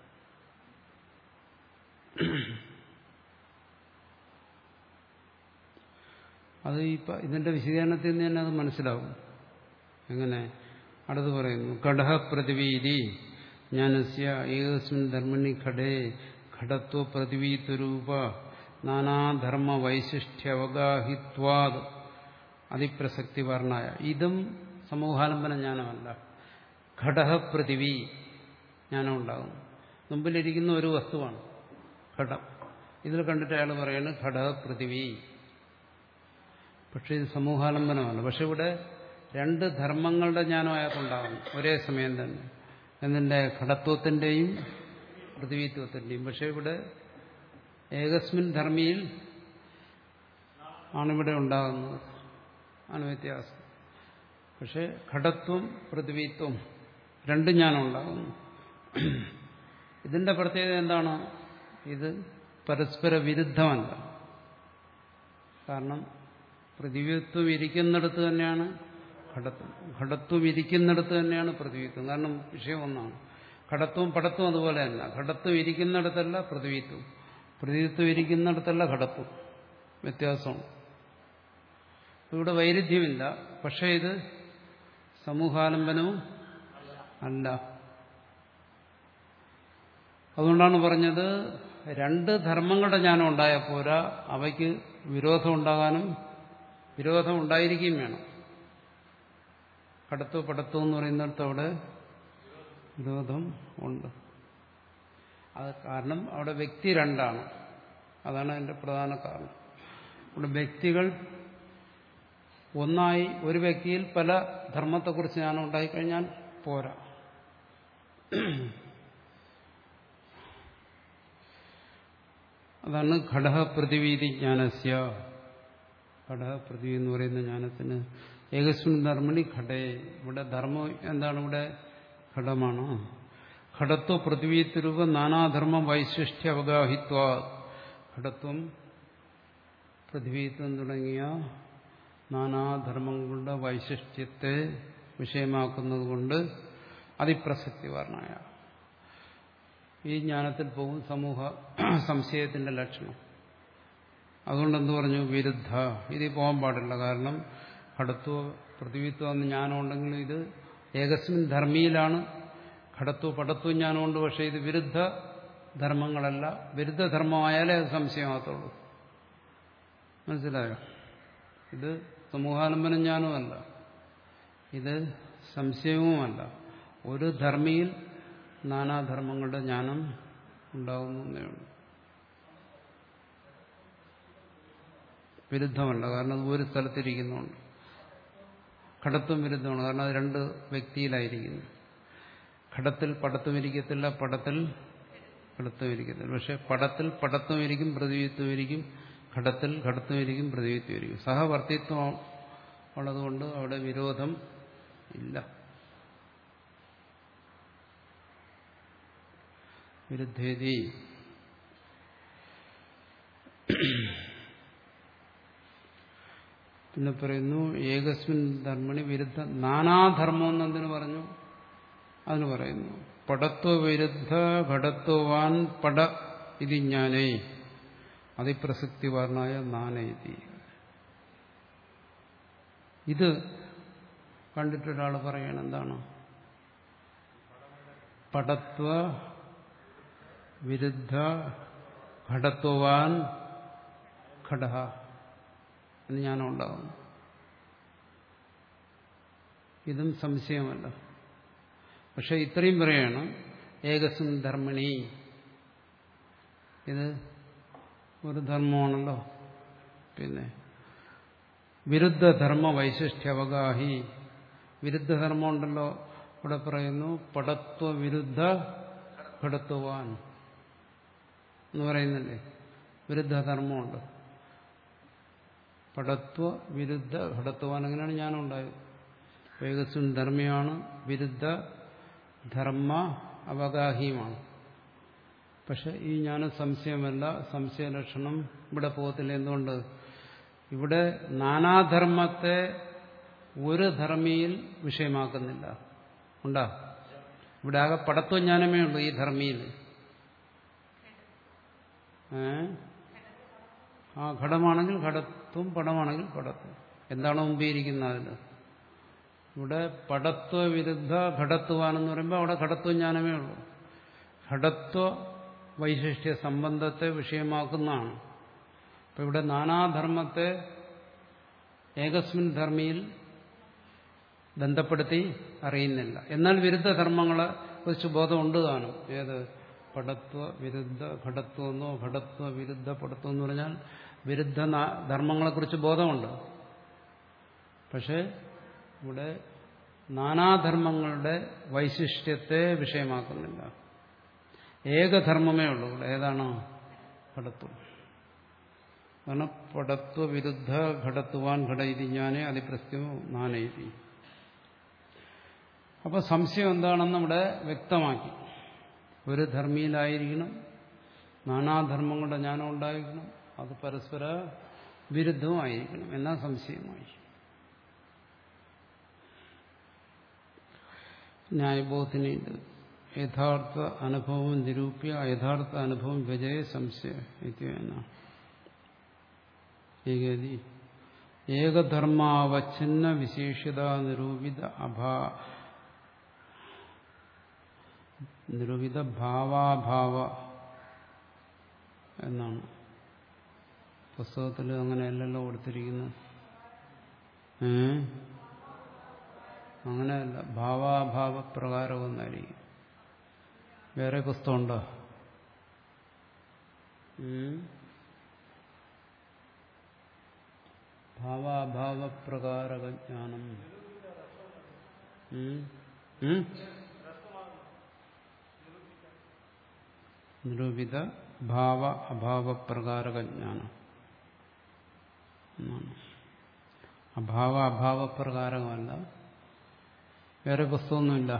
അത് ഇപ്പം ഇതിന്റെ വിശദീകരണത്തിൽ നിന്ന് തന്നെ അത് മനസ്സിലാവും. എങ്ങനെ? അടുത്ത് പറയുന്നു, ഘടഃ പൃഥിവീതി ജ്ഞാനസ്യ ഏകസ്മിൻ ധർമ്മിണി ഘടേ ഘടത്വ പൃഥിവീത്വരൂപ നാനാധർമ്മ വൈശിഷ്ട്യവഗാഹിത്വാത് അതിപ്രസക്തി വർണ്ണായ. ഇതും സമൂഹാലംബന ജ്ഞാനമല്ല. ഘടഃ പൃഥിവി ജ്ഞാനം ഉണ്ടാകും. മുമ്പിലിരിക്കുന്ന ഒരു വസ്തുവാണ് ഘടം. ഇതിൽ കണ്ടിട്ട് അയാൾ പറയുന്നത് ഘടഃ പൃഥിവി. പക്ഷെ ഇത് സമൂഹാലംബനമല്ല. പക്ഷെ ഇവിടെ രണ്ട് ധർമ്മങ്ങളുടെ ജ്ഞാനം അയാൾക്കുണ്ടാകുന്നു ഒരേ സമയം തന്നെ, എന്നിന്റെ ഘടത്വത്തിന്റെയും പൃഥ്വിത്വത്തിന്റെയും. പക്ഷെ ഇവിടെ ഏകസ്മിൻ ധർമ്മിയിൽ ആണിവിടെ ഉണ്ടാകുന്നത്. ആണ് വ്യത്യാസം. പക്ഷെ ഘടത്വം പൃഥ്വിത്വം രണ്ടും ജ്ഞാനം ഉണ്ടാകുന്നു. ഇതിന്റെ പ്രത്യേകത എന്താണ്? ഇത് പരസ്പര വിരുദ്ധമല്ല. കാരണം പൃഥ്വിത്വം ഇരിക്കുന്നിടത്ത് തന്നെയാണ് ഘടത്വം, ഘടത്വം ഇരിക്കുന്നിടത്ത് തന്നെയാണ് പൃഥ്വിത്വം. കാരണം വിഷയം ഒന്നാണ്. ഘടത്വവും പടത്വം അതുപോലെ തന്നെ. ഘടത്വം ഇരിക്കുന്നിടത്തല്ല പൃഥ്വിത്വം, പൃഥ്വിത്വം ഇരിക്കുന്നിടത്തല്ല ഘടത്വം. വ്യത്യാസമാണ്. ഇവിടെ വൈരുദ്ധ്യമില്ല. പക്ഷേ ഇത് സമൂഹാലംബനവും അല്ല. അതുകൊണ്ടാണ് പറഞ്ഞത് രണ്ട് ധർമ്മങ്ങളുടെ ജ്ഞാനം ഉണ്ടായാൽ പോരാ, അവയ്ക്ക് വിരോധം ഉണ്ടാകാനും വിരോധം ഉണ്ടായിരിക്കുകയും വേണം. ഘടത്വ പടത്വം എന്ന് പറയുന്നിടത്ത് അവിടെ വിരോധം ഉണ്ട്. അത് കാരണം അവിടെ വ്യക്തി രണ്ടാണ്. അതാണ് അതിന്റെ പ്രധാന കാരണം. ഇവിടെ വ്യക്തികൾ ഒന്നായി ഒരു വ്യക്തിയിൽ പല ധർമ്മത്തെക്കുറിച്ച് ജ്ഞാനം ഉണ്ടായിക്കഴിഞ്ഞാൽ പോരാ. അതാണ് ഘടക പൃഥിവീതി ജ്ഞാനസ്യ. ഘടക പൃഥിവി എന്ന് പറയുന്ന ജ്ഞാനത്തിന് ഏകസ്മിൻ ധർമ്മണി ഘടേ. ഇവിടെ ധർമ്മം എന്താണ്? ഇവിടെ ഘടമാണ്. ഘടത്വ പൃഥിവീത്വരൂപ നാനാധർമ്മ വൈശിഷ്ട്യ അവഗാഹിത്വ. ഘടത്വം പൃഥിവീത്വം തുടങ്ങിയ നാനാധർമ്മങ്ങളുടെ വൈശിഷ്ട്യത്തെ വിഷയമാക്കുന്നതുകൊണ്ട് അതിപ്രസക്തി വർണ്ണായ ഈ ജ്ഞാനത്തിൽ പോകും സമൂഹ സംശയത്തിന്റെ ലക്ഷണം. അതുകൊണ്ട് എന്ത് പറഞ്ഞു? വിരുദ്ധ. ഇതിൽ പോകാൻ പാടില്ല. കാരണം ഘടത്വ പൃഥ്വിത്വം എന്ന ജ്ഞാനം ഉണ്ടെങ്കിൽ ഇത് ഏകസ്മിൻ ധർമ്മിയിലാണ്. ഘടത്വ പടത്വ ജ്ഞാനമുണ്ട്. പക്ഷെ ഇത് വിരുദ്ധ ധർമ്മങ്ങളല്ല. വിരുദ്ധ ധർമ്മമായാലേ അത് സംശയമാകത്തുള്ളൂ. മനസ്സിലായോ? ഇത് സമൂഹാലംബന ജ്ഞാനവുമല്ല, ഇത് സംശയവുമല്ല. ഒരു ധർമ്മിയിൽ നാനാധർമ്മങ്ങളുടെ ജ്ഞാനം ഉണ്ടാകുന്നേ ഉള്ളൂ. വിരുദ്ധമല്ല. കാരണം അത് ഒരു സ്ഥലത്തിരിക്കുന്നുണ്ട്. ഘടത്വം വിരുദ്ധമാണ്. കാരണം അത് രണ്ട് വ്യക്തിയിലായിരിക്കുന്നു. ഘടത്തിൽ പടത്വം ഇരിക്കത്തില്ല, പടത്തിൽ ഘടത്വം ഇരിക്കത്തില്ല. പക്ഷെ പടത്തിൽ പടത്വം ഇരിക്കും, പൃഥ്വിത്വം ഇരിക്കും. ഘടത്തിൽ ഘടത്വം ഇരിക്കും, പൃഥ്വിത്വം ഇരിക്കും. സഹവർത്തിത്വം ഉള്ളതുകൊണ്ട് അവിടെ വിരോധം ഇല്ല. വിരുദ്ധേതി. പിന്നെ പറയുന്നു ഏകസ്മിൻ ധർമ്മണി വിരുദ്ധ നാനാധർമ്മം എന്നെന്തിനു പറഞ്ഞു? അതിന് പറയുന്നു പടത്വ വിരുദ്ധ ഘടത്വവാൻ പട ഇതി ജ്ഞാനേ അതിപ്രസക്തി വർണ്ണായ നാനൈതി. ഇത് കണ്ടിട്ടൊരാൾ പറയണം എന്താണ്? പടത്വ വിരുദ്ധ ഘടത്വവാൻ ഘട എന്ന് ജ്ഞാനം ഉണ്ടാകുന്നു. ഇതും സംശയമല്ല. പക്ഷെ ഇത്രയും പറയാണ് ഏകസ്മിൻ ധർമ്മിണി. ഇത് ഒരു ധർമ്മമാണല്ലോ. പിന്നെ വിരുദ്ധധർമ്മ വൈശിഷ്ട്യ അവഗാഹി. വിരുദ്ധധർമ്മം ഉണ്ടല്ലോ. ഇവിടെ പറയുന്നു പടത്വ വിരുദ്ധ ഘടത്വവാൻ എന്ന് പറയുന്നില്ലേ? വിരുദ്ധധർമ്മമുണ്ട്. പടത്വ വിരുദ്ധ ഘടത്വവാൻ. അങ്ങനെയാണ് ജ്ഞാനം ഉണ്ടായത്. ഏകസ്മിൻ ധർമ്മിയാണ്, വിരുദ്ധ ധർമ്മ അവഗാഹിയുമാണ്. പക്ഷെ ഈ ജ്ഞാനം സംശയമല്ല. സംശയലക്ഷണം ഇവിടെ പോകത്തില്ല. എന്തുകൊണ്ട്? ഇവിടെ നാനാധർമ്മത്തെ ഒരു ധർമ്മിയിൽ വിഷയമാക്കുന്നില്ല. ഉണ്ടാ? ഇവിടെ ആകെ പടത്വജ്ഞാനമേ ഉള്ളൂ ഈ ധർമ്മിയിൽ. ഏ ആ ഘടമാണെങ്കിൽ ഘടത്വം, പടമാണെങ്കിൽ പടത്വം. എന്താണോ മുമ്പിരിക്കുന്നത് അതിന്. ഇവിടെ പടത്വ വിരുദ്ധ ഘടത്വാനെന്ന് പറയുമ്പോൾ അവിടെ ഘടത്വജ്ഞാനമേ ഉള്ളൂ. ഘടത്വ വൈശിഷ്ട്യ സംബന്ധത്തെ വിഷയമാക്കുന്നതാണ്. അപ്പൊ ഇവിടെ നാനാധർമ്മത്തെ ഏകസ്മിൻ ധർമ്മിയിൽ ബന്ധപ്പെടുത്തി അറിയുന്നില്ല. എന്നാൽ വിരുദ്ധധർമ്മങ്ങളെ കുറിച്ച് ബോധമുണ്ട് താനും. ഏത്? പടത്വ വിരുദ്ധ ഘടത്വമെന്നോ ഘടത്വ വിരുദ്ധ പടത്വം എന്ന് പറഞ്ഞാൽ വിരുദ്ധ ധർമ്മങ്ങളെക്കുറിച്ച് ബോധമുണ്ട്. പക്ഷെ ഇവിടെ നാനാധർമ്മങ്ങളുടെ വൈശിഷ്ട്യത്തെ വിഷയമാക്കുന്നില്ല. ഏകധർമ്മമേ ഉള്ളൂ. ഏതാണ്? ഘടത്വം. കാരണം പടത്വ വിരുദ്ധ ഘടത്വാൻ ഘട ഇതി ജ്ഞാനേ അതിപ്രസ്ത്യോ നാനൈതി. അപ്പോൾ സംശയം എന്താണെന്ന് ഇവിടെ വ്യക്തമാക്കി. ഒരു ധർമ്മിയിലായിരിക്കണം, നാനാധർമ്മങ്ങളുടെ ജ്ഞാനം ഉണ്ടായിരിക്കണം, അത് പരസ്പര വിരുദ്ധവുമായിരിക്കണം, എന്നാ സംശയമായി. ന്യായബോധത്തിനുണ്ട്. യഥാർത്ഥ അനുഭവം നിരൂപ്യ യഥാർത്ഥ അനുഭവം വിജയ സംശയ എന്നാണ്. ഏകതി ഏകധർമാവച്ഛിന്ന വിശേഷ്യത നിരൂപിത അഭാ നിരൂപിത ഭാവാഭാവ എന്നാണ്. പുസ്തകത്തിൽ അങ്ങനെയല്ലല്ലോ കൊടുത്തിരിക്കുന്നത്. ഏ അങ്ങനെയല്ല, ഭാവാഭാവ പ്രകാരം ഒന്നായിരിക്കും. വേറെ പുസ്തകമുണ്ടോ? ഭാവാഭാവ പ്രകാരക ജ്ഞാനം. നിരൂപിത ഭാവ അഭാവ പ്രകാരക ജ്ഞാനം എന്നാണ്. അഭാവ അഭാവ പ്രകാരമല്ല. വേറെ പുസ്തകമൊന്നുമില്ല.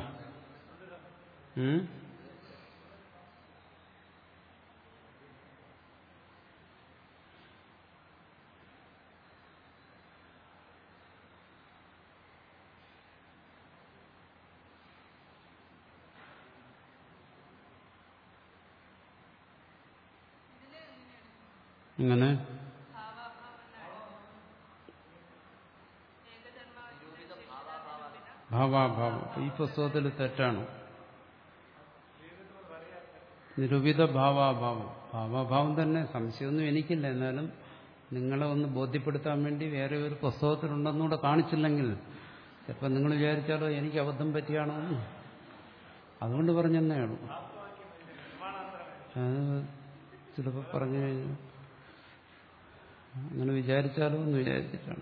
ഇങ്ങനെ ഭാവാഭാവം ഈ പുസ്തകത്തിൽ തെറ്റാണ്. നിരൂപിത ഭാവാഭാവം ഭാവാഭാവം തന്നെ. സംശയമൊന്നും എനിക്കില്ല. എന്നാലും നിങ്ങളെ ഒന്ന് ബോധ്യപ്പെടുത്താൻ വേണ്ടി വേറെ ഒരു പുസ്തകത്തിലുണ്ടെന്നുകൂടെ കാണിച്ചില്ലെങ്കിൽ ചിലപ്പോൾ നിങ്ങൾ വിചാരിച്ചാലോ എനിക്ക് അബദ്ധം പറ്റിയാണോ, അതുകൊണ്ട് പറഞ്ഞെന്നേയുള്ളൂ. അത് ചിലപ്പോൾ പറഞ്ഞു കഴിഞ്ഞു അങ്ങനെ വിചാരിച്ചാലോ എന്ന് വിചാരിച്ചിട്ടാണ്.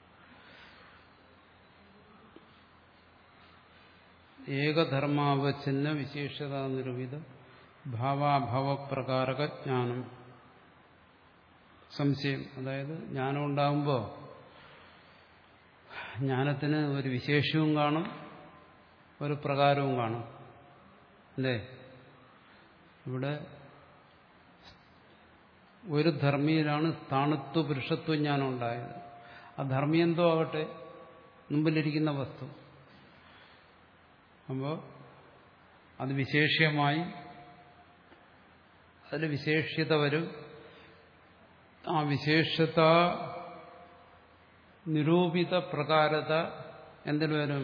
ഏകധർമാവച്ഛിന്ന വിശേഷത നിരൂപിത ഭാവാഭാവപ്രകാരക ജ്ഞാനം. സംശയം, അതായത് ജ്ഞാനം ഉണ്ടാകുമ്പോൾ ജ്ഞാനത്തിന് ഒരു വിശേഷവും കാണും, ഒരു പ്രകാരവും കാണും. അല്ലേ? ഇവിടെ ഒരു ധർമ്മിയിലാണ് സ്ഥാണുത്വ പുരുഷത്വ ജ്ഞാനം ഉണ്ടായത്. ആ ധർമ്മി എന്തോ ആകട്ടെ, മുമ്പിലിരിക്കുന്ന വസ്തു. അപ്പോൾ അത് വിശേഷ്യമായി അതിൽ വിശേഷ്യത വരും. ആ വിശേഷത നിരൂപിത പ്രകാരത എന്തിനു വരും?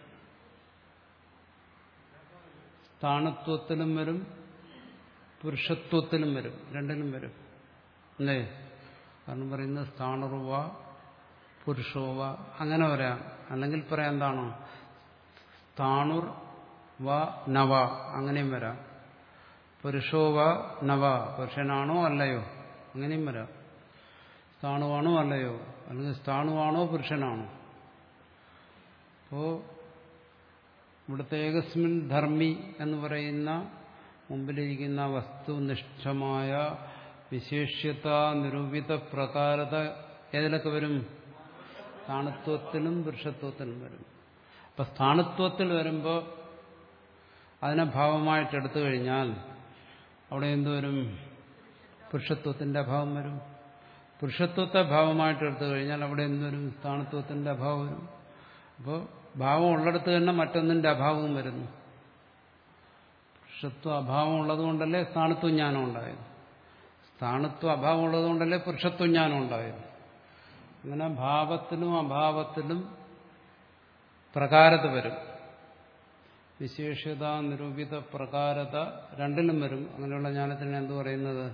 സ്ഥാണത്വത്തിലും വരും, പുരുഷത്വത്തിലും വരും, രണ്ടിലും വരും. അല്ലേ? കാരണം പറയുന്നത് സ്ഥാണുർവ പുരുഷോവ അങ്ങനെ പറയാം. അല്ലെങ്കിൽ പറയാം എന്താണോ സ്ഥാണുർ വ നവ അങ്ങനെയും വരാം. പുരുഷോവ നവ പുരുഷനാണോ അല്ലയോ അങ്ങനെയും വരാം. സ്ഥാണുവാണോ അല്ലയോ, അല്ലെങ്കിൽ സ്ഥാണുവാണോ പുരുഷനാണോ. അപ്പോ ഇവിടുത്തെ ഏകസ്മിൻ ധർമ്മി എന്ന് പറയുന്ന മുമ്പിലിരിക്കുന്ന വസ്തുനിഷ്ഠമായ വിശേഷ്യത നിരൂപിത പ്രകാരത ഏതിലൊക്കെ വരും? സ്ഥാണുത്വത്തിലും പുരുഷത്വത്തിലും വരും. അപ്പൊ സ്ഥാണുത്വത്തിൽ വരുമ്പോൾ അതിനെ ഭാവമായിട്ടെടുത്തു കഴിഞ്ഞാൽ അവിടെ എന്തുവരും? പുരുഷത്വത്തിന്റെ അഭാവം വരും. പുരുഷത്വത്തെ ഭാവമായിട്ടെടുത്തു കഴിഞ്ഞാൽ അവിടെ എന്തുവരും? സ്ഥാണുത്വത്തിന്റെ അഭാവം വരും. അപ്പോൾ ഭാവം ഉള്ളിടത്ത് തന്നെ മറ്റൊന്നിന്റെ അഭാവവും വരുന്നു. പുരുഷത്വ അഭാവം ഉള്ളതുകൊണ്ടല്ലേ സ്ഥാണുത്വ ജ്ഞാനം ഉണ്ടായത്. സ്ഥാണുത്വ അഭാവം ഉള്ളതുകൊണ്ടല്ലേ പുരുഷത്വ ജ്ഞാനം ഉണ്ടായത്. അങ്ങനെ ഭാവത്തിലും അഭാവത്തിലും പ്രകാരത വരും. വിശേഷത നിരൂപിത പ്രകാരത രണ്ടിലും വരും. അങ്ങനെയുള്ള ജ്ഞാനത്തിന് എന്തു പറയുന്നത്?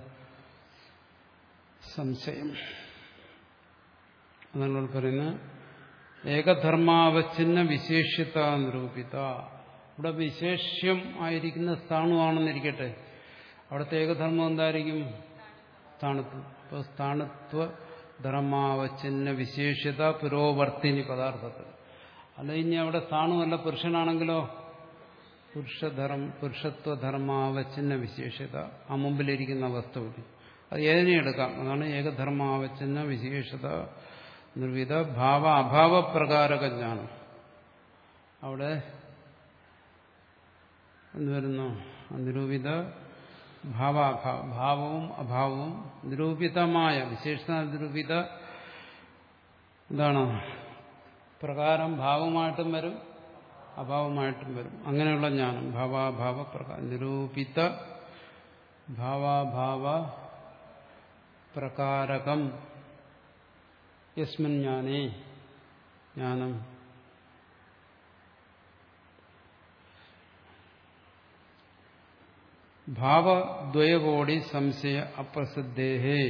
സംശയം. അതാണ് പറയുന്നത് ഏകധർമാവച്ഛിന്ന വിശേഷ്യത നിരൂപിത. ഇവിടെ വിശേഷ്യം ആയിരിക്കുന്ന സ്ഥാണുവാണെന്നിരിക്കട്ടെ, അവിടുത്തെ ഏകധർമ്മം എന്തായിരിക്കും? സ്ഥാണുത്വം. അപ്പോൾ സ്ഥാണുത്വ ധർമാവച്ഛിന്ന വിശേഷ്യത പുരോവർത്തിനി പദാർത്ഥത്തിൽ. അല്ല ഇനി അവിടെ സ്ഥാണുവല്ല പുരുഷനാണെങ്കിലോ പുരുഷധർമ്മ പുരുഷത്വധർമാവച്ഛിന്ന വിശേഷ്യത ആ മുമ്പിലിരിക്കുന്ന വസ്തുവിൽ അത് ഏതിനെ എടുക്കാം. അതാണ് ഏകധർമാവച്ഛിന്ന വിശേഷത നിർവിധ ഭാവ അഭാവ പ്രകാരക ജ്ഞാനം. അവിടെ എന്ന് വരുന്നു നിരൂപിത ഭാവാഭാവം, ഭാവവും അഭാവവും നിരൂപിതമായ വിശേഷണ നിരൂപിത എന്താണ് പ്രകാരം ഭാവമായിട്ടും വരും അഭാവമായിട്ടും വരും. അങ്ങനെയുള്ള ജ്ഞാനം ഭാവാഭാവ പ്രകാരം നിരൂപിത ഭാവാഭാവ പ്രകാരകം യസ്മിൻ ജ്ഞാനേ ജ്ഞാനം ഭാവദ്വയകോടി സംശയ അപ്രസിദ്ധേഹേ.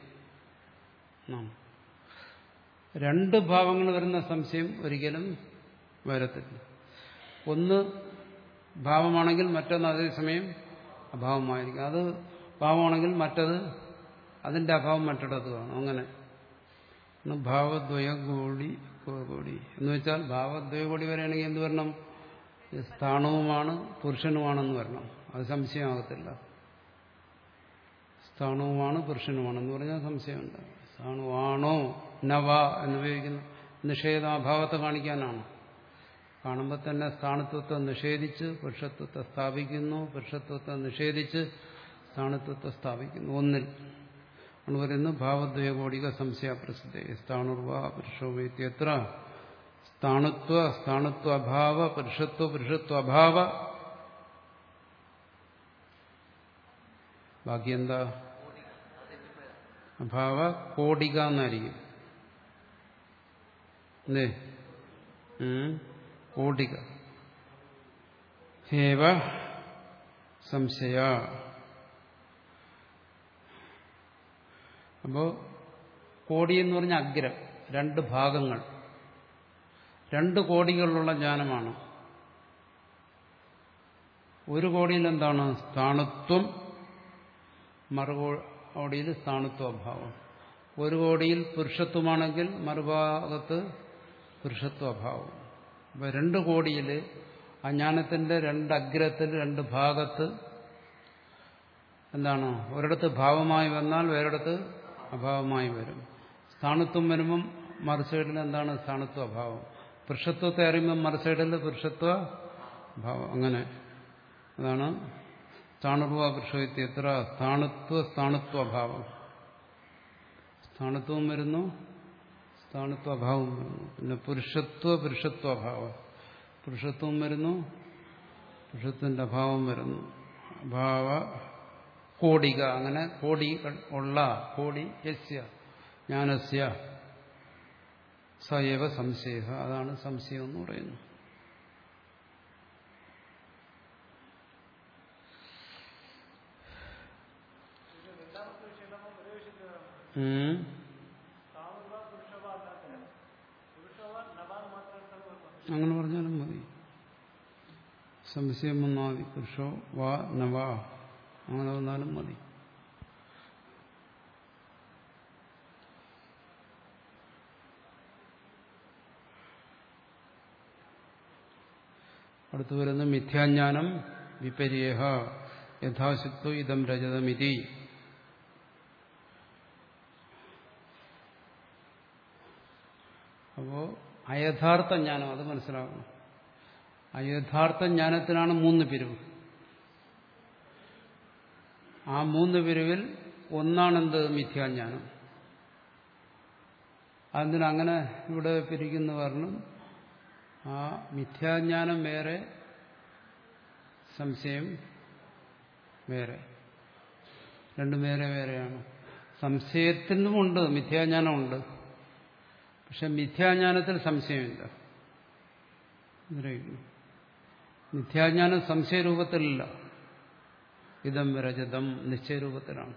രണ്ട് ഭാവങ്ങൾ വരുന്ന സംശയം ഒരിക്കലും വരത്തില്ല. ഒന്ന് ഭാവമാണെങ്കിൽ മറ്റൊന്ന് അതേസമയം അഭാവമായിരിക്കും. അത് ഭാവമാണെങ്കിൽ മറ്റത് അതിന്റെ അഭാവം മറ്റിടത്ത് കാണും. അങ്ങനെ ഭാവദ്വയ കോടി കോടി എന്ന് വെച്ചാൽ ഭാവദ്വയ കോടി വരെയാണെങ്കിൽ എന്ത് വരണം? സ്ഥാണുവുമാണ് പുരുഷനുമാണെന്ന് വരണം. അത് സംശയമാകത്തില്ല. സ്ഥാണുവുമാണ് പുരുഷനുമാണെന്ന് പറഞ്ഞാൽ സംശയമുണ്ട്. സ്ഥാണുവാണോ നവ എന്നുപയോഗിക്കുന്ന നിഷേധാഭാവത്തെ കാണിക്കാനാണ്. കാണുമ്പോൾ തന്നെ സ്ഥാണുത്വത്തെ നിഷേധിച്ച് പുരുഷത്വത്തെ സ്ഥാപിക്കുന്നു, പുരുഷത്വത്തെ നിഷേധിച്ച് സ്ഥാണുത്വത്തെ സ്ഥാപിക്കുന്നു. ഒന്നിൽ ആണ് പറയുന്നത് ഭാവദ്വയകോടിക സംശയ പ്രസിദ്ധ സ്ഥാണുർവ പുരുഷോവേത്യത്ര സ്ഥാണുത്വ സ്ഥാണുത്വഭാവ പുരുഷത്വ പുരുഷത്വഭാവ. ബാക്കി എന്താ? അഭാവ കോടിക എന്നായിരിക്കും. അല്ലേ? കോടിക ഹേവ സംശയ. അപ്പോ കോടി എന്ന് പറഞ്ഞ അഗ്രം, രണ്ട് ഭാഗങ്ങൾ, രണ്ട് കോടികളിലുള്ള ജ്ഞാനമാണ്. ഒരു കോടിയിൽ എന്താണ്? സ്ഥാണുത്വം, മറുകോടിയിൽ സ്ഥാണുത്വഭാവം. ഒരു കോടിയിൽ പുരുഷത്വമാണെങ്കിൽ മറുഭാഗത്ത് പുരുഷത്വഭാവം. അപ്പൊ രണ്ട് കോടിയിൽ ആ ജ്ഞാനത്തിന്റെ രണ്ട് അഗ്രത്തിൽ രണ്ട് ഭാഗത്ത് എന്താണ്? ഒരിടത്ത് ഭാവമായി വന്നാൽ വേറൊരിടത്ത് അഭാവമായി വരും. സ്ഥാണുത്വം വരുമ്പം മറുസൈഡിൽ എന്താണ്? സ്ഥാണുത്വ അഭാവം. പുരുഷത്വത്തെ അറിയുമ്പം മറുസൈഡിൽ പുരുഷത്വ ഭാവം. അങ്ങനെ അതാണ് സ്ഥാണുർവ പുരുഷത്വത്ര സ്ഥാണുത്വ സ്ഥാണുത്വഭാവം. സ്ഥാണുത്വം വരുന്നു, സ്ഥാണുത്വഭാവം വരുന്നു. പിന്നെ പുരുഷത്വ പുരുഷത്വഭാവം. പുരുഷത്വം വരുന്നു, പുരുഷത്വന്റെ അഭാവം വരുന്നു. അഭാവ കോടിക. അങ്ങനെ കോടികൾ ഉള്ള കോടി യസ്യ ജ്ഞാനസ്യ സയവ സംശയ. അതാണ് സംശയം എന്ന് പറയുന്നത്. അങ്ങനെ പറഞ്ഞാലും മതി. സംശയം വന്നാൽ മതി. പുരുഷോ വാ നവാ അങ്ങനെ വന്നാലും മതി. അടുത്തു വരുന്ന മിഥ്യാജ്ഞാനം വിപര്യേഹ യഥാശുദ്ധോ ഇതം രജതമിതി. അപ്പോ അയഥാർത്ഥ ജ്ഞാനം അത് മനസ്സിലാക്കണം. അയഥാർത്ഥ ജ്ഞാനത്തിനാണ് മൂന്ന് പിരിവ്. ആ മൂന്ന് പിരിവിൽ ഒന്നാണെന്ത്? മിഥ്യാജ്ഞാനം. അതിനങ്ങനെ ഇവിടെ പിരിക്കുന്ന കാരണം ആ മിഥ്യാജ്ഞാനം വേറെ, സംശയം വേറെ, രണ്ടും വേറെ വേറെയാണ്. സംശയത്തിനുമുണ്ട് മിഥ്യാജ്ഞാനമുണ്ട്, പക്ഷെ മിഥ്യാജ്ഞാനത്തിൽ സംശയമില്ല. മിഥ്യാജ്ഞാനം സംശയരൂപത്തിലല്ല, ഇതം രജതം നിശ്ചയരൂപത്തിലാണ്.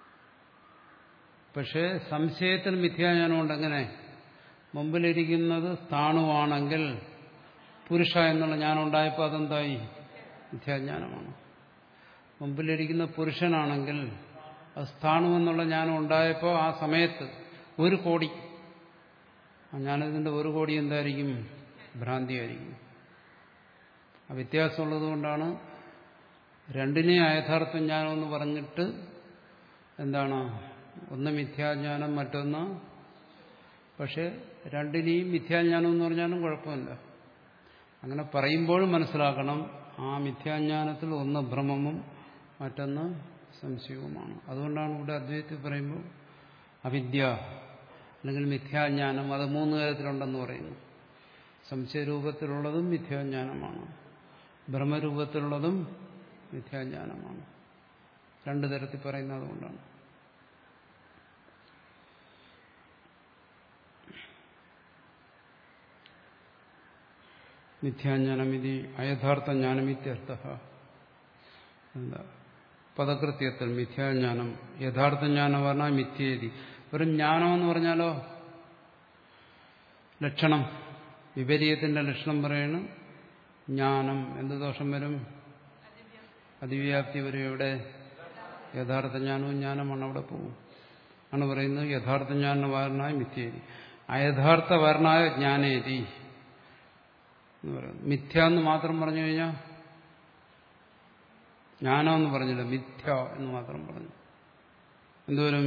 പക്ഷേ സംശയത്തിൽ മിഥ്യാജ്ഞാനമുണ്ട്. എങ്ങനെ? മുമ്പിലിരിക്കുന്നത് സ്ഥാണുവാണെങ്കിൽ പുരുഷ എന്നുള്ള ജ്ഞാനം ഉണ്ടായപ്പോൾ അതെന്തായി? മിഥ്യാജ്ഞാനമാണ്. മുമ്പിലിരിക്കുന്ന പുരുഷനാണെങ്കിൽ അത് സ്ഥാണു എന്നുള്ള ജ്ഞാനം ഉണ്ടായപ്പോൾ ആ സമയത്ത് ഒരു കോടി, ആ ജ്ഞാനത്തിന്റെ ഒരു കോടി എന്തായിരിക്കും? ഭ്രാന്തിയായിരിക്കും. ആ വ്യത്യാസമുള്ളത് കൊണ്ടാണ് രണ്ടിനെ അയഥാർത്ഥ ജ്ഞാനം എന്ന് പറഞ്ഞിട്ട് എന്താണ്? ഒന്ന് മിഥ്യാജ്ഞാനം, മറ്റൊന്ന്. പക്ഷെ രണ്ടിനെയും മിഥ്യാജ്ഞാനം എന്ന് പറഞ്ഞാലും കുഴപ്പമില്ല. അങ്ങനെ പറയുമ്പോഴും മനസ്സിലാക്കണം ആ മിഥ്യാജ്ഞാനത്തിൽ ഒന്ന് ഭ്രമവും മറ്റൊന്ന് സംശയവുമാണ്. അതുകൊണ്ടാണ് ഇവിടെ അദ്വൈതത്തിൽ പറയുമ്പോൾ അവിദ്യ അല്ലെങ്കിൽ മിഥ്യാജ്ഞാനം അത് മൂന്ന് തരത്തിലുണ്ടെന്ന് പറയുന്നു. സംശയരൂപത്തിലുള്ളതും മിഥ്യാജ്ഞാനമാണ്, ഭ്രമരൂപത്തിലുള്ളതും മിഥ്യാജ്ഞാനമാണ്. രണ്ടു തരത്തിൽ പറയുന്നത് അതുകൊണ്ടാണ്. മിഥ്യാജ്ഞാനം ഇത് അയഥാർത്ഥ ജ്ഞാനമിത്യർത്ഥ. എന്താ പദകൃത്യത്തിൽ മിഥ്യാജ്ഞാനം, യഥാർത്ഥ ജ്ഞാനം പറഞ്ഞാൽ മിഥ്യേതി. വെറും ജ്ഞാനം എന്ന് പറഞ്ഞാലോ ലക്ഷണം, വിപരീതത്തിന്റെ ലക്ഷണം പറയണം ജ്ഞാനം. എന്ത് ദോഷം വരും? അതിവ്യാപ്തി വരും. എവിടെ? യഥാർത്ഥ ജ്ഞാനവും ജ്ഞാനമാണ്, അവിടെ പോകും. ആണ് പറയുന്നത് യഥാർത്ഥ ജ്ഞാന വാരണായ മിഥ്യേതി, അയഥാർത്ഥ വാരണായ ജ്ഞാനേതി എന്ന് പറയുന്നത്. മിഥ്യ എന്ന് മാത്രം പറഞ്ഞു കഴിഞ്ഞാൽ ജ്ഞാനം എന്ന് പറഞ്ഞില്ല, മിഥ്യ എന്ന് മാത്രം പറഞ്ഞു. എന്തോരും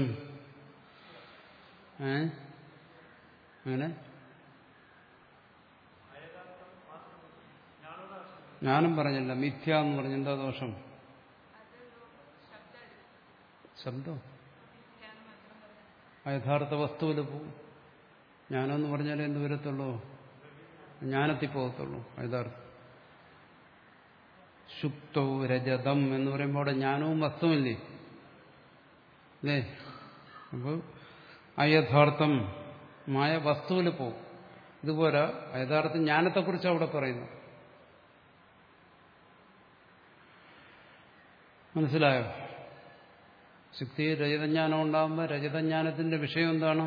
ഏ അങ്ങനെ ജ്ഞാനം പറഞ്ഞില്ല, മിഥ്യ എന്ന് പറഞ്ഞു. എന്താ ദോഷം? ശബ്ദം യഥാർത്ഥ വസ്തുവിൽ പോവും. ജ്ഞാനം എന്ന് പറഞ്ഞാലേ എന്ത് വരത്തുള്ളൂ? ജ്ഞാനത്തിൽ പോകത്തുള്ളൂ. യഥാർത്ഥം ശുക്തോ രജതം എന്ന് പറയുമ്പോൾ അവിടെ ജ്ഞാനവും വസ്തുവില്ലേ അല്ലേ? അപ്പോൾ അയഥാർത്ഥമായ വസ്തുവിൽ പോവും. ഇതുപോലെ യഥാർത്ഥ ജ്ഞാനത്തെക്കുറിച്ച് അവിടെ പറയുന്നു. മനസ്സിലായോ? ശുക്തി രജതജ്ഞാനം ഉണ്ടാകുമ്പോൾ രജതജ്ഞാനത്തിന്റെ വിഷയം എന്താണ്?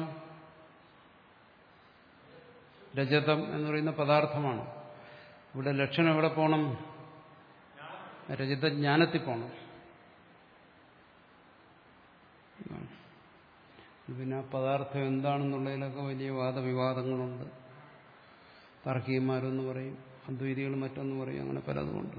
രജതം എന്ന് പറയുന്ന പദാർത്ഥമാണ്. ഇവിടെ ലക്ഷണം എവിടെ പോകണം? രജതജ്ഞാനത്തിൽ പോകണം. പിന്നെ ആ പദാർത്ഥം എന്താണെന്നുള്ളതിലൊക്കെ വലിയ വാദവിവാദങ്ങളുണ്ട്. താർക്കികന്മാരെന്ന് പറയും, അദ്വൈതികൾ മറ്റൊന്ന് പറയും, അങ്ങനെ പലതുമുണ്ട്.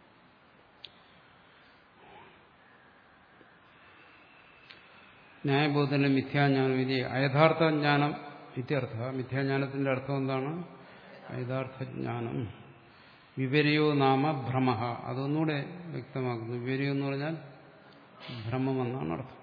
ന്യായബോധന മിഥ്യാജ്ഞാനം ഇത് അയഥാർത്ഥ ജ്ഞാനം ഇത്യർത്ഥ. മിഥ്യാജ്ഞാനത്തിന്റെ അർത്ഥം എന്താണ്? യഥാർത്ഥ ജ്ഞാനം. വിപര്യോ നാമ ഭ്രമ. അതൊന്നുകൂടെ വ്യക്തമാക്കുന്നു. വിപര്യോ എന്ന് പറഞ്ഞാൽ ഭ്രമമെന്നാണ് അർത്ഥം.